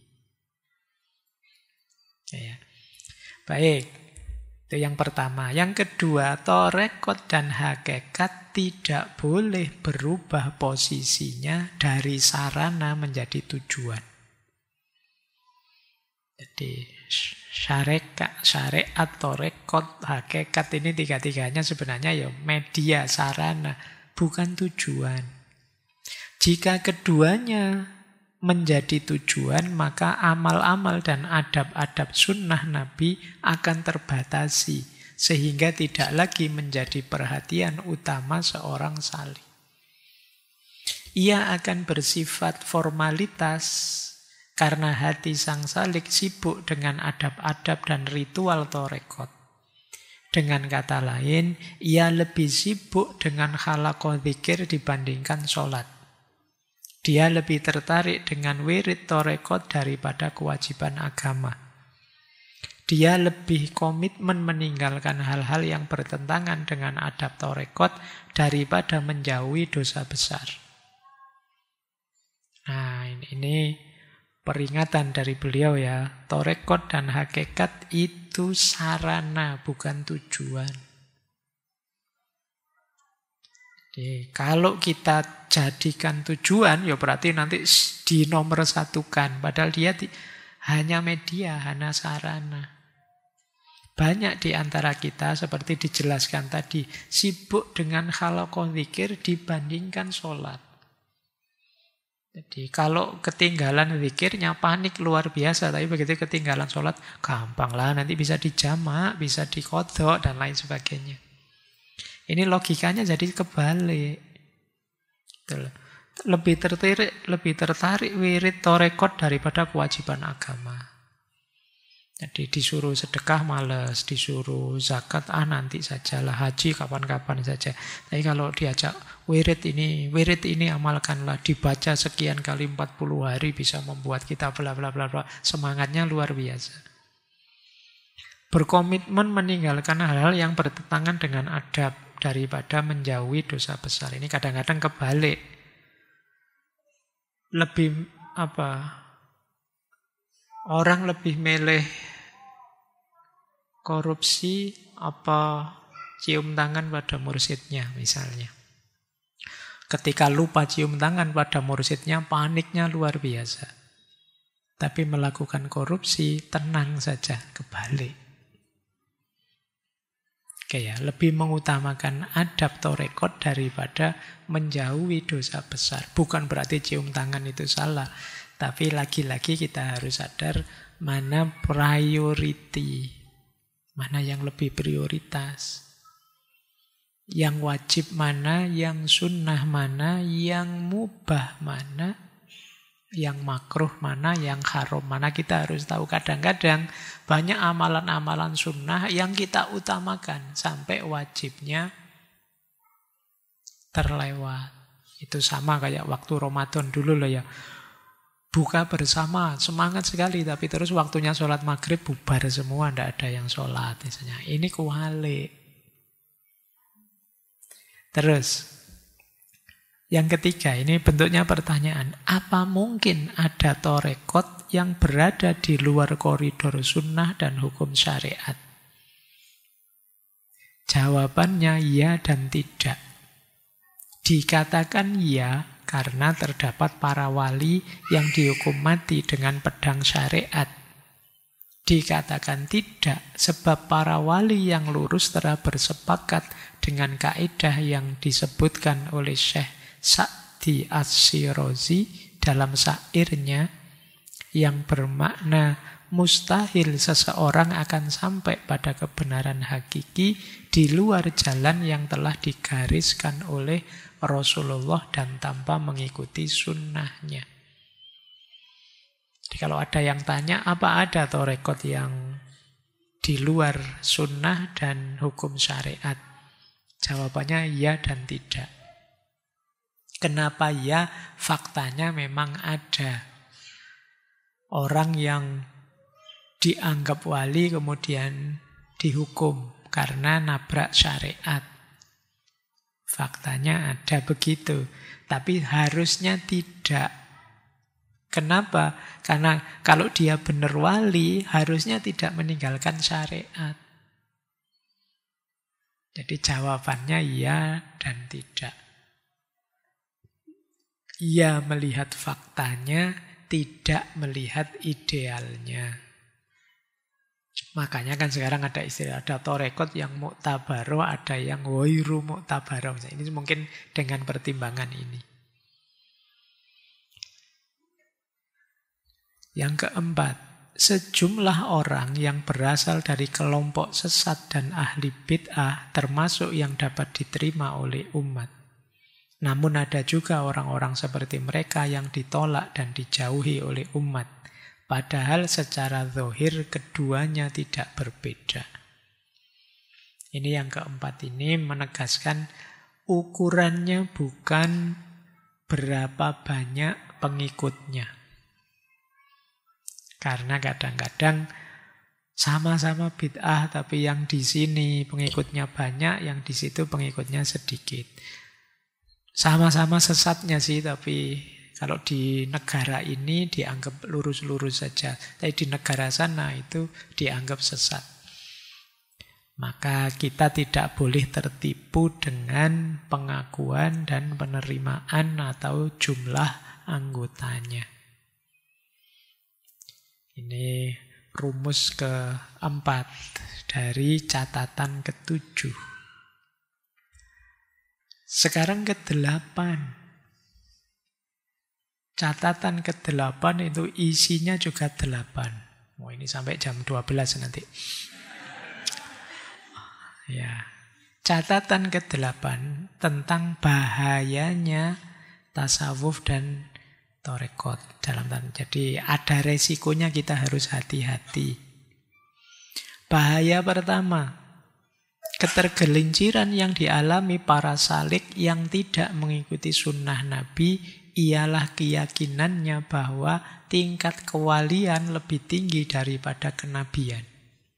Ya. Baik, itu yang pertama. Yang kedua, torekot dan hakikat tidak boleh berubah posisinya dari sarana menjadi tujuan. Jadi syariat, torekot, hakikat ini tiga-tiganya sebenarnya media, sarana, bukan tujuan. Jika keduanya menjadi tujuan, maka amal-amal dan adab-adab sunnah Nabi akan terbatasi, sehingga tidak lagi menjadi perhatian utama seorang salih. Ia akan bersifat formalitas, karena hati sang salik sibuk dengan adab-adab dan ritual torekot. Dengan kata lain, ia lebih sibuk dengan khalaqah dzikir dibandingkan sholat. Dia lebih tertarik dengan wirid torekot daripada kewajiban agama. Dia lebih komitmen meninggalkan hal-hal yang bertentangan dengan adab torekot daripada menjauhi dosa besar. Nah, ini peringatan dari beliau ya. Torekot dan hakikat itu sarana, bukan tujuan. Jadi, kalau kita jadikan tujuan, berarti nanti dinomor satukan. Padahal dia hanya media, hanya sarana. Banyak di antara kita, seperti dijelaskan tadi, sibuk dengan khalaqah dzikir dibandingkan sholat. Jadi kalau ketinggalan dzikirnya panik luar biasa, tapi begitu ketinggalan sholat, gampang lah, nanti bisa dijamak, bisa diqodho, dan lain sebagainya. Ini logikanya jadi kebalik. Lebih tertarik wirid torekot daripada kewajiban agama. Jadi disuruh sedekah males, disuruh zakat nanti sajalah, haji kapan-kapan saja. Tapi kalau diajak wirid ini amalkanlah, dibaca sekian kali 40 hari bisa membuat kita bla bla bla bla. Semangatnya luar biasa. Berkomitmen meninggalkan hal-hal yang bertentangan dengan adab daripada menjauhi dosa besar. Ini kadang-kadang kebalik. Orang lebih milih korupsi apa cium tangan pada mursyidnya misalnya. Ketika lupa cium tangan pada mursyidnya, paniknya luar biasa. Tapi melakukan korupsi, tenang saja, kebalik. Lebih mengutamakan adab torekot daripada menjauhi dosa besar. Bukan berarti cium tangan itu salah. Tapi lagi-lagi kita harus sadar mana priority, mana yang lebih prioritas. Yang wajib mana, yang sunnah mana, yang mubah mana, yang makruh mana, yang haram mana. Kita harus tahu kadang-kadang banyak amalan-amalan sunnah yang kita utamakan sampai wajibnya terlewat. Itu sama kayak waktu Ramadan dulu loh ya. Buka bersama, semangat sekali. Tapi terus waktunya sholat maghrib bubar semua, tidak ada yang sholat. Misalnya. Ini kualik. Terus, yang ketiga, ini bentuknya pertanyaan. Apa mungkin ada torekot yang berada di luar koridor sunnah dan hukum syariat? Jawabannya ya dan tidak. Dikatakan ya karena terdapat para wali yang dihukum mati dengan pedang syariat. Dikatakan tidak sebab para wali yang lurus telah bersepakat dengan kaidah yang disebutkan oleh Syekh Sa'di As-Syirazi dalam syairnya yang bermakna mustahil seseorang akan sampai pada kebenaran hakiki di luar jalan yang telah digariskan oleh Rasulullah dan tanpa mengikuti sunnahnya. Jadi kalau ada yang tanya, apa ada torekot yang di luar sunnah dan hukum syariat? Jawabannya ya dan tidak. Kenapa ya? Faktanya memang ada. Orang yang dianggap wali kemudian dihukum karena nabrak syariat. Faktanya ada begitu. Tapi harusnya tidak. Kenapa? Karena kalau dia benar wali, harusnya tidak meninggalkan syariat. Jadi jawabannya ya dan tidak. Ya melihat faktanya, tidak melihat idealnya. Makanya kan sekarang ada istilah, ada torekot yang muktabaro, ada yang wairu muktabaro. Ini mungkin dengan pertimbangan ini. Yang keempat, sejumlah orang yang berasal dari kelompok sesat dan ahli bid'ah termasuk yang dapat diterima oleh umat. Namun ada juga orang-orang seperti mereka yang ditolak dan dijauhi oleh umat. Padahal secara zahir keduanya tidak berbeda. Ini yang keempat ini menegaskan ukurannya bukan berapa banyak pengikutnya. Karena kadang-kadang sama-sama bid'ah, tapi yang di sini pengikutnya banyak, yang di situ pengikutnya sedikit. Sama-sama sesatnya sih, tapi kalau di negara ini dianggap lurus-lurus saja. Tapi di negara sana itu dianggap sesat. Maka kita tidak boleh tertipu dengan pengakuan dan penerimaan atau jumlah anggotanya. Ini rumus keempat dari catatan ketujuh. Sekarang kedelapan. Catatan ke-8 itu isinya juga 8. Oh, ini sampai jam 12 nanti. Ya. Catatan ke-8 tentang bahayanya tasawuf dan torekot dalam tanda. Jadi ada resikonya, kita harus hati-hati. Bahaya pertama, ketergelinciran yang dialami para salik yang tidak mengikuti sunnah Nabi ialah keyakinannya bahwa tingkat kewalian lebih tinggi daripada kenabian.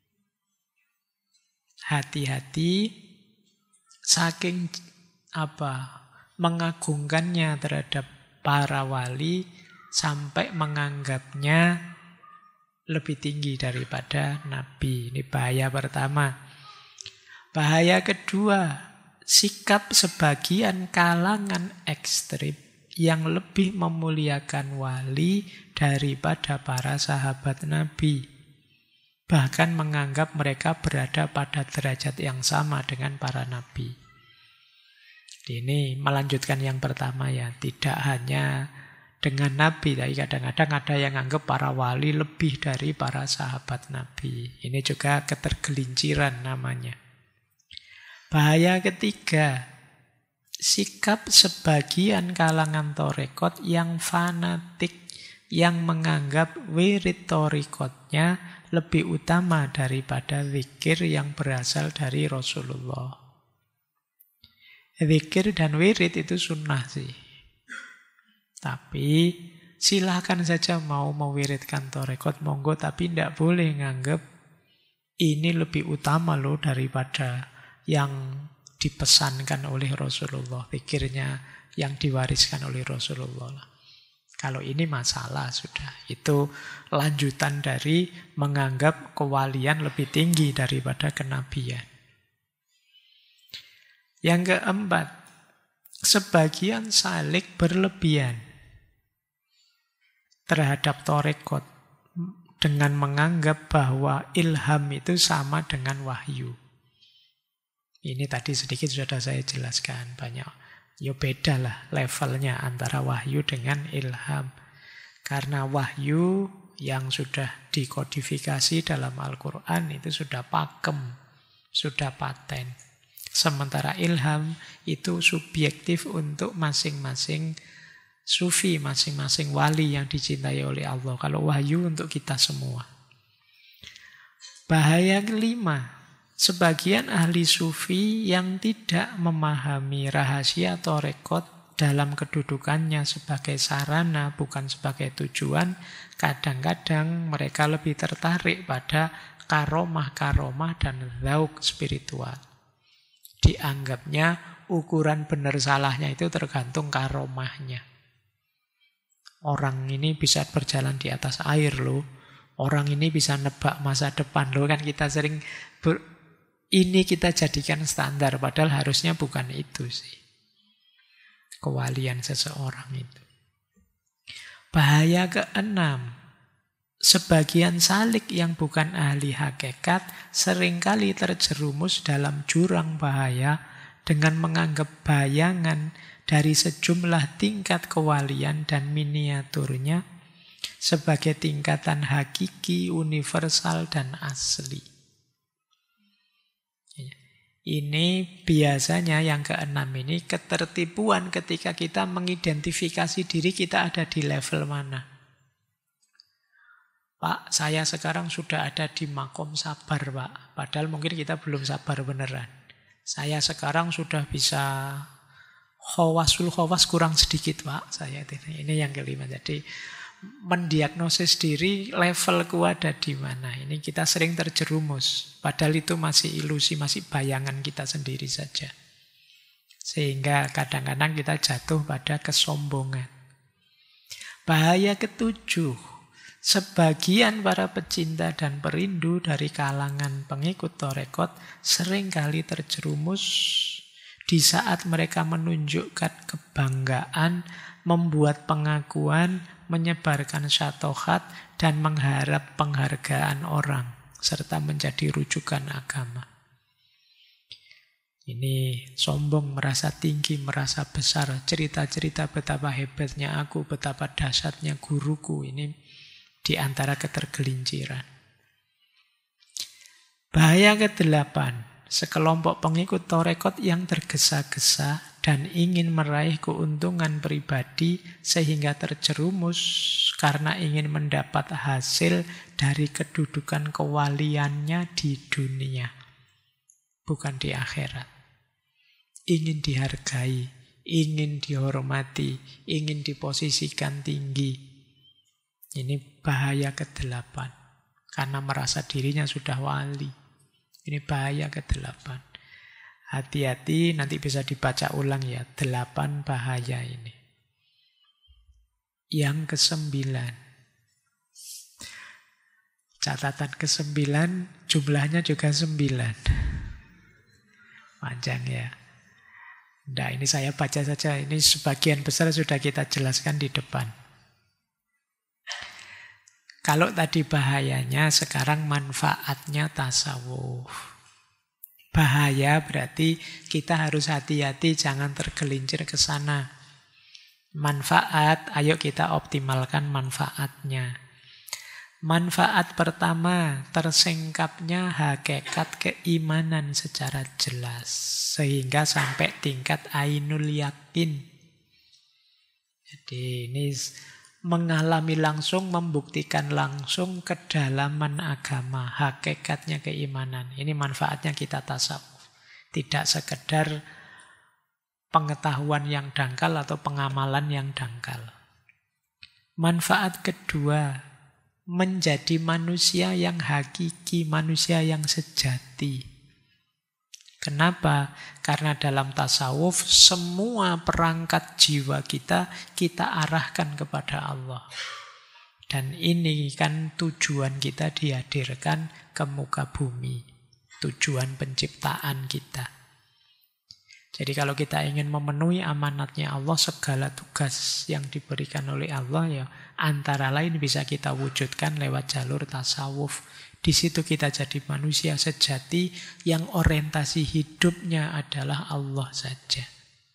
Hati-hati, saking mengagungkannya terhadap para wali sampai menganggapnya lebih tinggi daripada Nabi. Ini bahaya pertama. Bahaya kedua, sikap sebagian kalangan ekstrim yang lebih memuliakan wali daripada para sahabat Nabi. Bahkan menganggap mereka berada pada derajat yang sama dengan para nabi. Ini melanjutkan yang pertama ya. Tidak hanya dengan Nabi. Tapi kadang-kadang ada yang anggap para wali lebih dari para sahabat Nabi. Ini juga ketergelinciran namanya. Bahaya ketiga, sikap sebagian kalangan torekot yang fanatik, yang menganggap wirid torikotnya lebih utama daripada zikir yang berasal dari Rasulullah. Zikir dan wirid itu sunnah sih. Tapi silahkan saja mau mewiridkan torekot, monggo, tapi tidak boleh nganggap ini lebih utama loh daripada yang dipesankan oleh Rasulullah, zikirnya yang diwariskan oleh Rasulullah. Kalau ini masalah sudah. Itu lanjutan dari menganggap kewalian lebih tinggi daripada kenabian. Yang keempat, sebagian salik berlebihan terhadap torekot dengan menganggap bahwa ilham itu sama dengan wahyu. Ini tadi sedikit sudah saya jelaskan banyak. Ya beda lah levelnya antara wahyu dengan ilham. Karena wahyu yang sudah dikodifikasi dalam Al-Quran itu sudah pakem, sudah paten. Sementara ilham itu subjektif untuk masing-masing sufi, masing-masing wali yang dicintai oleh Allah. Kalau wahyu untuk kita semua. Bahaya kelima, sebagian ahli sufi yang tidak memahami rahasia torekot dalam kedudukannya sebagai sarana, bukan sebagai tujuan, kadang-kadang mereka lebih tertarik pada karomah-karomah dan zauk spiritual. Dianggapnya ukuran benar salahnya itu tergantung karomahnya. Orang ini bisa berjalan di atas air loh, orang ini bisa nebak masa depan loh, kan kita sering ini kita jadikan standar, padahal harusnya bukan itu sih. Kewalian seseorang itu. Bahaya keenam, sebagian salik yang bukan ahli hakikat seringkali terjerumus dalam jurang bahaya dengan menganggap bayangan dari sejumlah tingkat kewalian dan miniaturnya sebagai tingkatan hakiki, universal, dan asli. Ini biasanya yang keenam ini ketertipuan ketika kita mengidentifikasi diri kita ada di level mana. Pak, saya sekarang sudah ada di makom sabar, Pak. Padahal mungkin kita belum sabar beneran. Saya sekarang sudah bisa khawasul khawas kurang sedikit, Pak. Saya ini yang kelima. Jadi mendiagnosis diri levelku ada di mana. Ini kita sering terjerumus. Padahal itu masih ilusi, masih bayangan kita sendiri saja. Sehingga kadang-kadang kita jatuh pada kesombongan. Bahaya ketujuh, sebagian para pecinta dan perindu dari kalangan pengikut torekot seringkali terjerumus di saat mereka menunjukkan kebanggaan, membuat pengakuan, menyebarkan syatohat, dan mengharap penghargaan orang, serta menjadi rujukan agama. Ini sombong, merasa tinggi, merasa besar, cerita-cerita betapa hebatnya aku, betapa dahsyatnya guruku, ini di antara ketergelinciran. Bahaya kedelapan, sekelompok pengikut torekot yang tergesa-gesa dan ingin meraih keuntungan pribadi sehingga terjerumus karena ingin mendapat hasil dari kedudukan kewaliannya di dunia, bukan di akhirat. Ingin dihargai, ingin dihormati, ingin diposisikan tinggi. Ini bahaya kedelapan, karena merasa dirinya sudah wali. Ini bahaya kedelapan. Hati-hati, nanti bisa dibaca ulang ya, 8 bahaya ini. Yang ke-9. Catatan ke-9, jumlahnya juga 9. Panjang ya. Nah, ini saya baca saja, ini sebagian besar sudah kita jelaskan di depan. Kalau tadi bahayanya, sekarang manfaatnya tasawuf. Bahaya berarti kita harus hati-hati, jangan tergelincir ke sana. Manfaat, ayo kita optimalkan manfaatnya. Manfaat pertama, tersingkapnya hakikat keimanan secara jelas. Sehingga sampai tingkat ainul yakin. Jadi ini mengalami langsung, membuktikan langsung kedalaman agama, hakikatnya keimanan. Ini manfaatnya kita tasawuf. Tidak sekedar pengetahuan yang dangkal atau pengamalan yang dangkal. Manfaat kedua, menjadi manusia yang hakiki, manusia yang sejati. Kenapa? Karena dalam tasawuf semua perangkat jiwa kita arahkan kepada Allah. Dan ini kan tujuan kita dihadirkan ke muka bumi. Tujuan penciptaan kita. Jadi kalau kita ingin memenuhi amanatnya Allah, segala tugas yang diberikan oleh Allah ya antara lain bisa kita wujudkan lewat jalur tasawuf. Di situ kita jadi manusia sejati yang orientasi hidupnya adalah Allah saja.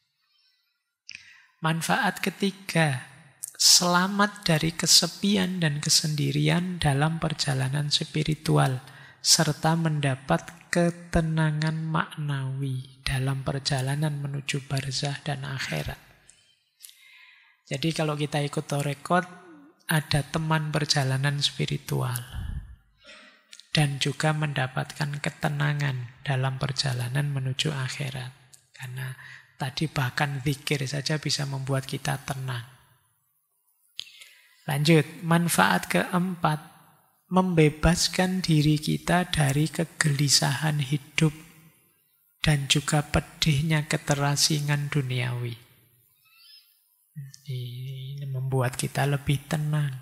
Manfaat ketiga, selamat dari kesepian dan kesendirian dalam perjalanan spiritual, serta mendapat ketenangan maknawi dalam perjalanan menuju barzah dan akhirat. Jadi kalau kita ikut tarekat, ada teman perjalanan spiritual. Dan juga mendapatkan ketenangan dalam perjalanan menuju akhirat. Karena tadi bahkan zikir saja bisa membuat kita tenang. Lanjut, manfaat keempat, membebaskan diri kita dari kegelisahan hidup dan juga pedihnya keterasingan duniawi. Ini membuat kita lebih tenang.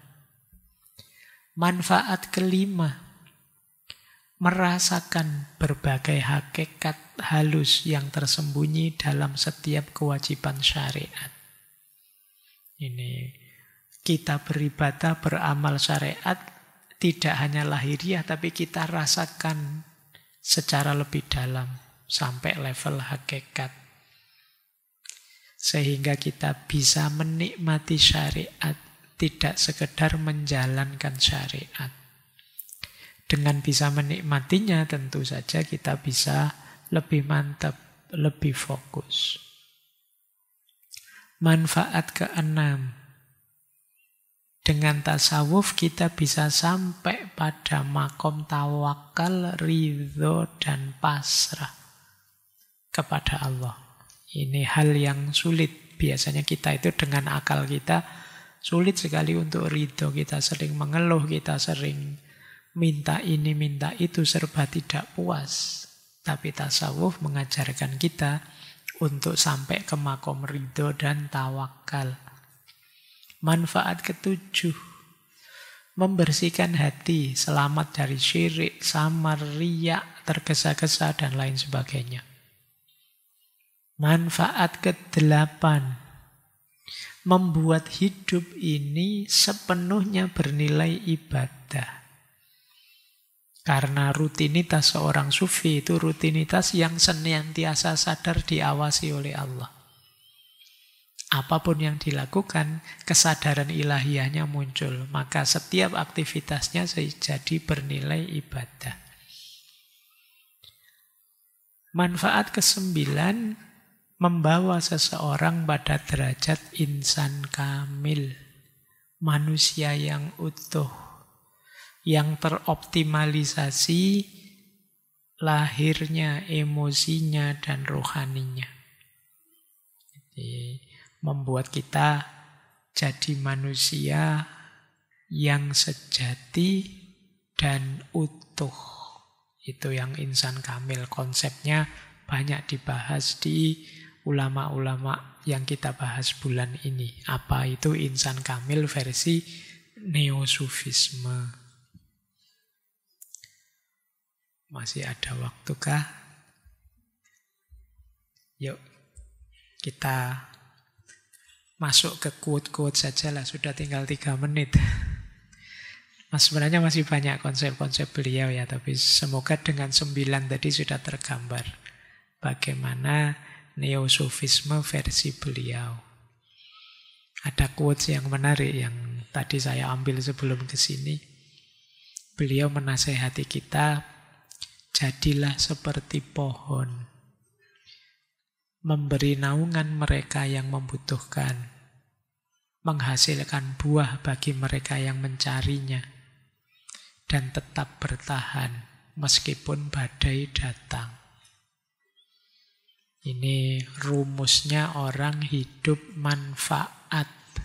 Manfaat kelima, merasakan berbagai hakikat halus yang tersembunyi dalam setiap kewajiban syariat. Ini kita beribadah, beramal syariat tidak hanya lahiriah, tapi kita rasakan secara lebih dalam sampai level hakikat. Sehingga kita bisa menikmati syariat, tidak sekedar menjalankan syariat. Dengan bisa menikmatinya tentu saja kita bisa lebih mantap, lebih fokus. Manfaat keenam, dengan tasawuf kita bisa sampai pada makom tawakal, ridho, dan pasrah kepada Allah. Ini hal yang sulit. Biasanya kita itu dengan akal kita sulit sekali untuk ridho. Kita sering mengeluh, kita sering minta ini, minta itu, serba tidak puas. Tapi tasawuf mengajarkan kita untuk sampai ke makom ridho dan tawakal. Manfaat ketujuh, membersihkan hati, selamat dari syirik, samar, riya, tergesa-gesa, dan lain sebagainya. Manfaat kedelapan, membuat hidup ini sepenuhnya bernilai ibadah. Karena rutinitas seorang sufi itu rutinitas yang senantiasa sadar diawasi oleh Allah. Apapun yang dilakukan, kesadaran ilahiyahnya muncul. Maka setiap aktivitasnya jadi bernilai ibadah. Manfaat kesembilan, membawa seseorang pada derajat insan kamil. Manusia yang utuh, yang teroptimalisasi lahirnya, emosinya, dan rohaninya. Jadi membuat kita jadi manusia yang sejati dan utuh. Itu yang insan kamil. Konsepnya banyak dibahas di ulama-ulama yang kita bahas bulan ini. Apa itu insan kamil versi neosufisme? Masih ada waktukah? Yuk, kita masuk ke quote-quote saja lah. Sudah tinggal 3 menit. Sebenarnya masih banyak konsep-konsep beliau ya. Tapi semoga dengan 9 tadi sudah tergambar bagaimana neosufisme versi beliau. Ada quotes yang menarik yang tadi saya ambil sebelum ke sini. Beliau menasehati kita, jadilah seperti pohon, memberi naungan mereka yang membutuhkan, menghasilkan buah bagi mereka yang mencarinya, dan tetap bertahan meskipun badai datang. Ini rumusnya orang hidup manfaat.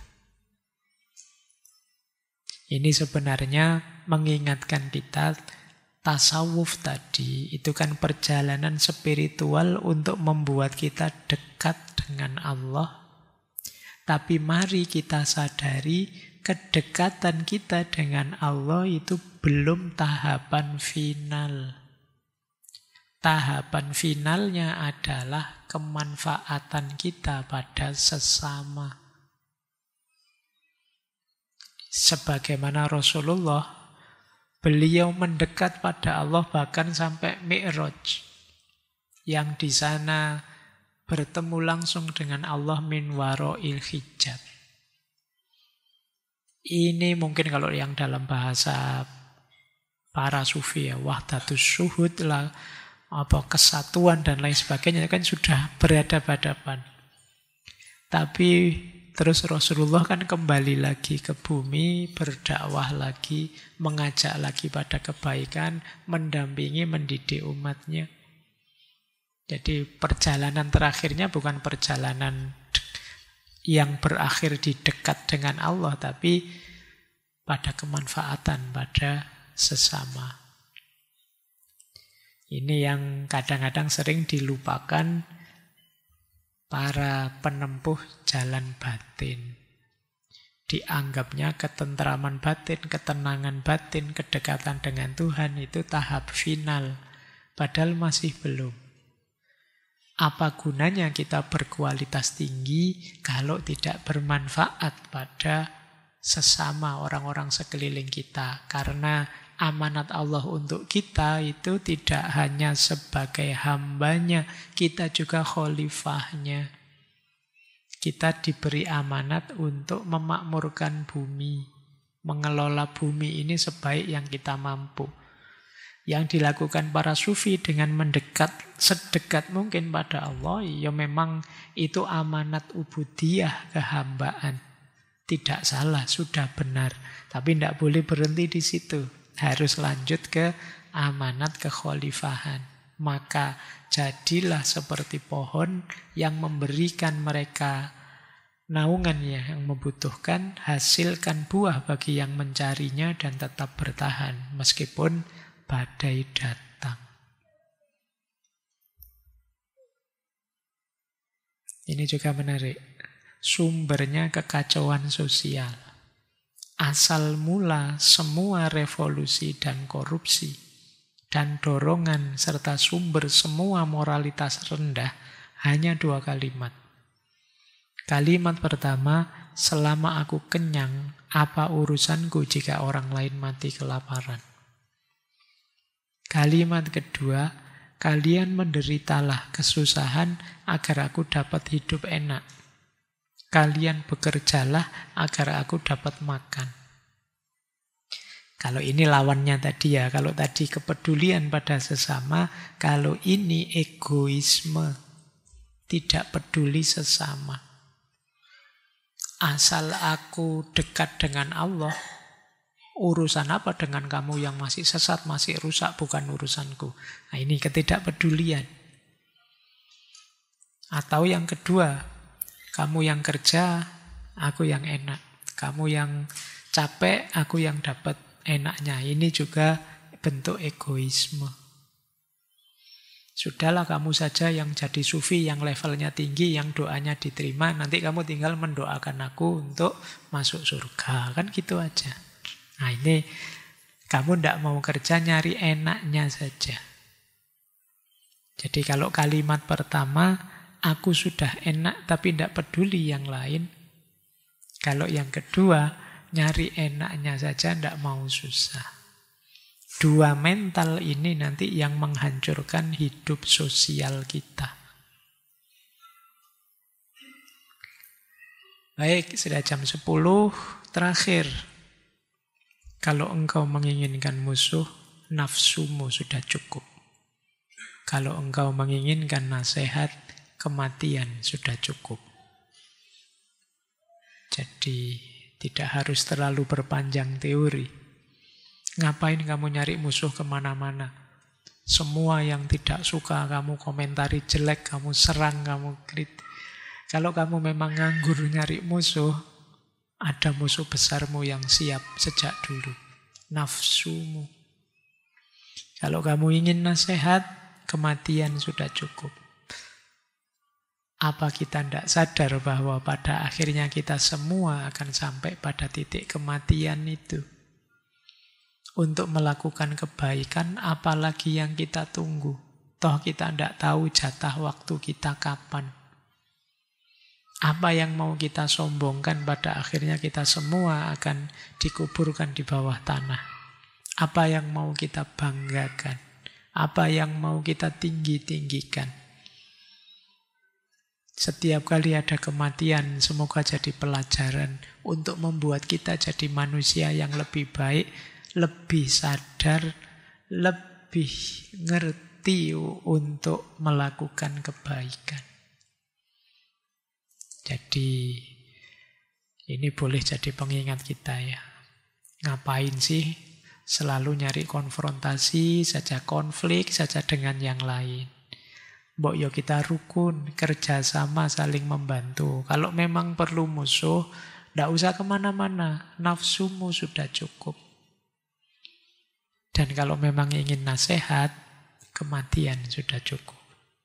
Ini sebenarnya mengingatkan kita, tasawuf tadi itu kan perjalanan spiritual untuk membuat kita dekat dengan Allah. Tapi mari kita sadari kedekatan kita dengan Allah itu belum tahapan final. Tahapan finalnya adalah kemanfaatan kita pada sesama. Sebagaimana Rasulullah, beliau mendekat pada Allah bahkan sampai Mi'raj. Yang di sana bertemu langsung dengan Allah min wara'il hijab. Ini mungkin kalau yang dalam bahasa para sufi ya, wahdatus syuhud lah, kesatuan dan lain sebagainya kan sudah berhadapan-hadapan. Tapi terus Rasulullah kan kembali lagi ke bumi, berdakwah lagi, mengajak lagi pada kebaikan, mendampingi, mendidik umatnya. Jadi perjalanan terakhirnya bukan perjalanan yang berakhir di dekat dengan Allah, tapi pada kemanfaatan, pada sesama. Ini yang kadang-kadang sering dilupakan para penempuh jalan batin. Dianggapnya ketentraman batin, ketenangan batin, kedekatan dengan Tuhan itu tahap final. Padahal masih belum. Apa gunanya kita berkualitas tinggi kalau tidak bermanfaat pada sesama orang-orang sekeliling kita? Karena amanat Allah untuk kita itu tidak hanya sebagai hambanya, kita juga khalifahnya. Kita diberi amanat untuk memakmurkan bumi, mengelola bumi ini sebaik yang kita mampu. Yang dilakukan para sufi dengan mendekat sedekat mungkin pada Allah, ya memang itu amanat ubudiyah, kehambaan. Tidak salah, sudah benar. Tapi tidak boleh berhenti di situ. Harus lanjut ke amanat kekhalifahan. Maka jadilah seperti pohon yang memberikan mereka naungan yang membutuhkan, hasilkan buah bagi yang mencarinya dan tetap bertahan meskipun badai datang. Ini juga menarik. Sumbernya kekacauan sosial. Asal mula semua revolusi dan korupsi dan dorongan serta sumber semua moralitas rendah hanya 2 kalimat. Kalimat pertama, selama aku kenyang, apa urusanku jika orang lain mati kelaparan? Kalimat kedua, kalian menderitalah kesusahan agar aku dapat hidup enak. Kalian bekerjalah agar aku dapat makan. Kalau ini lawannya tadi ya, kalau tadi kepedulian pada sesama, kalau ini egoisme, tidak peduli sesama. Asal aku dekat dengan Allah, urusan apa dengan kamu yang masih sesat, masih rusak, bukan urusanku. Nah, ini ketidakpedulian. Atau yang kedua, kamu yang kerja, aku yang enak. Kamu yang capek, aku yang dapat enaknya. Ini juga bentuk egoisme. Sudahlah kamu saja yang jadi sufi, yang levelnya tinggi, yang doanya diterima. Nanti kamu tinggal mendoakan aku untuk masuk surga. Kan gitu aja. Nah ini, kamu tidak mau kerja, nyari enaknya saja. Jadi kalau kalimat pertama, aku sudah enak tapi tidak peduli yang lain. Kalau yang kedua, nyari enaknya saja, tidak mau susah. Dua mental ini nanti yang menghancurkan hidup sosial kita. Baik, sudah jam 10. Terakhir, kalau engkau menginginkan musuh, nafsumu sudah cukup. Kalau engkau menginginkan nasihat, kematian sudah cukup. Jadi tidak harus terlalu berpanjang teori. Ngapain kamu nyari musuh kemana-mana? Semua yang tidak suka kamu komentari jelek, kamu serang, kamu kritik. Kalau kamu memang nganggur nyari musuh, ada musuh besarmu yang siap sejak dulu. Nafsumu. Kalau kamu ingin nasihat, kematian sudah cukup. Apa kita tidak sadar bahwa pada akhirnya kita semua akan sampai pada titik kematian itu? Untuk melakukan kebaikan, apalagi yang kita tunggu? Toh kita tidak tahu jatah waktu kita kapan. Apa yang mau kita sombongkan, pada akhirnya kita semua akan dikuburkan di bawah tanah. Apa yang mau kita banggakan? Apa yang mau kita tinggi-tinggikan? Setiap kali ada kematian, semoga jadi pelajaran untuk membuat kita jadi manusia yang lebih baik, lebih sadar, lebih ngerti untuk melakukan kebaikan. Jadi ini boleh jadi pengingat kita ya. Ngapain sih selalu nyari konfrontasi saja, konflik saja dengan yang lain? Mbok yo kita rukun, kerjasama, saling membantu. Kalau memang perlu musuh, ndak usah kemana-mana. Nafsumu sudah cukup. Dan kalau memang ingin nasihat, kematian sudah cukup.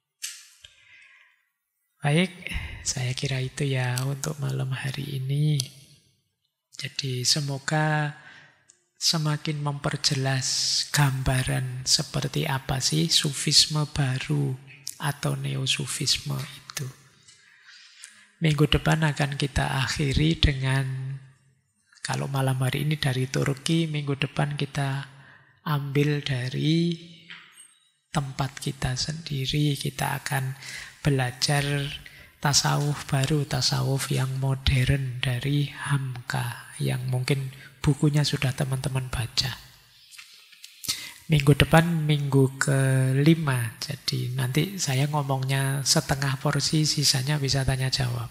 Baik, saya kira itu ya untuk malam hari ini. Jadi semoga semakin memperjelas gambaran seperti apa sih sufisme baru atau neosufisme itu. Minggu depan akan kita akhiri dengan, kalau malam hari ini dari Turki, minggu depan kita ambil dari tempat kita sendiri. Kita akan belajar tasawuf baru, tasawuf yang modern dari Hamka, yang mungkin bukunya sudah teman-teman baca. Minggu depan minggu ke-5, jadi nanti saya ngomongnya setengah porsi, sisanya bisa tanya jawab.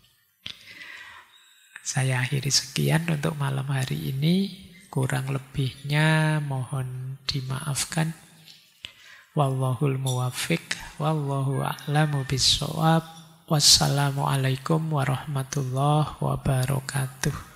Saya akhiri sekian untuk malam hari ini, kurang lebihnya mohon dimaafkan. Wallahul muwaffiq, wallahu a'lamu bissawab. Wassalamualaikum warahmatullahi wabarakatuh.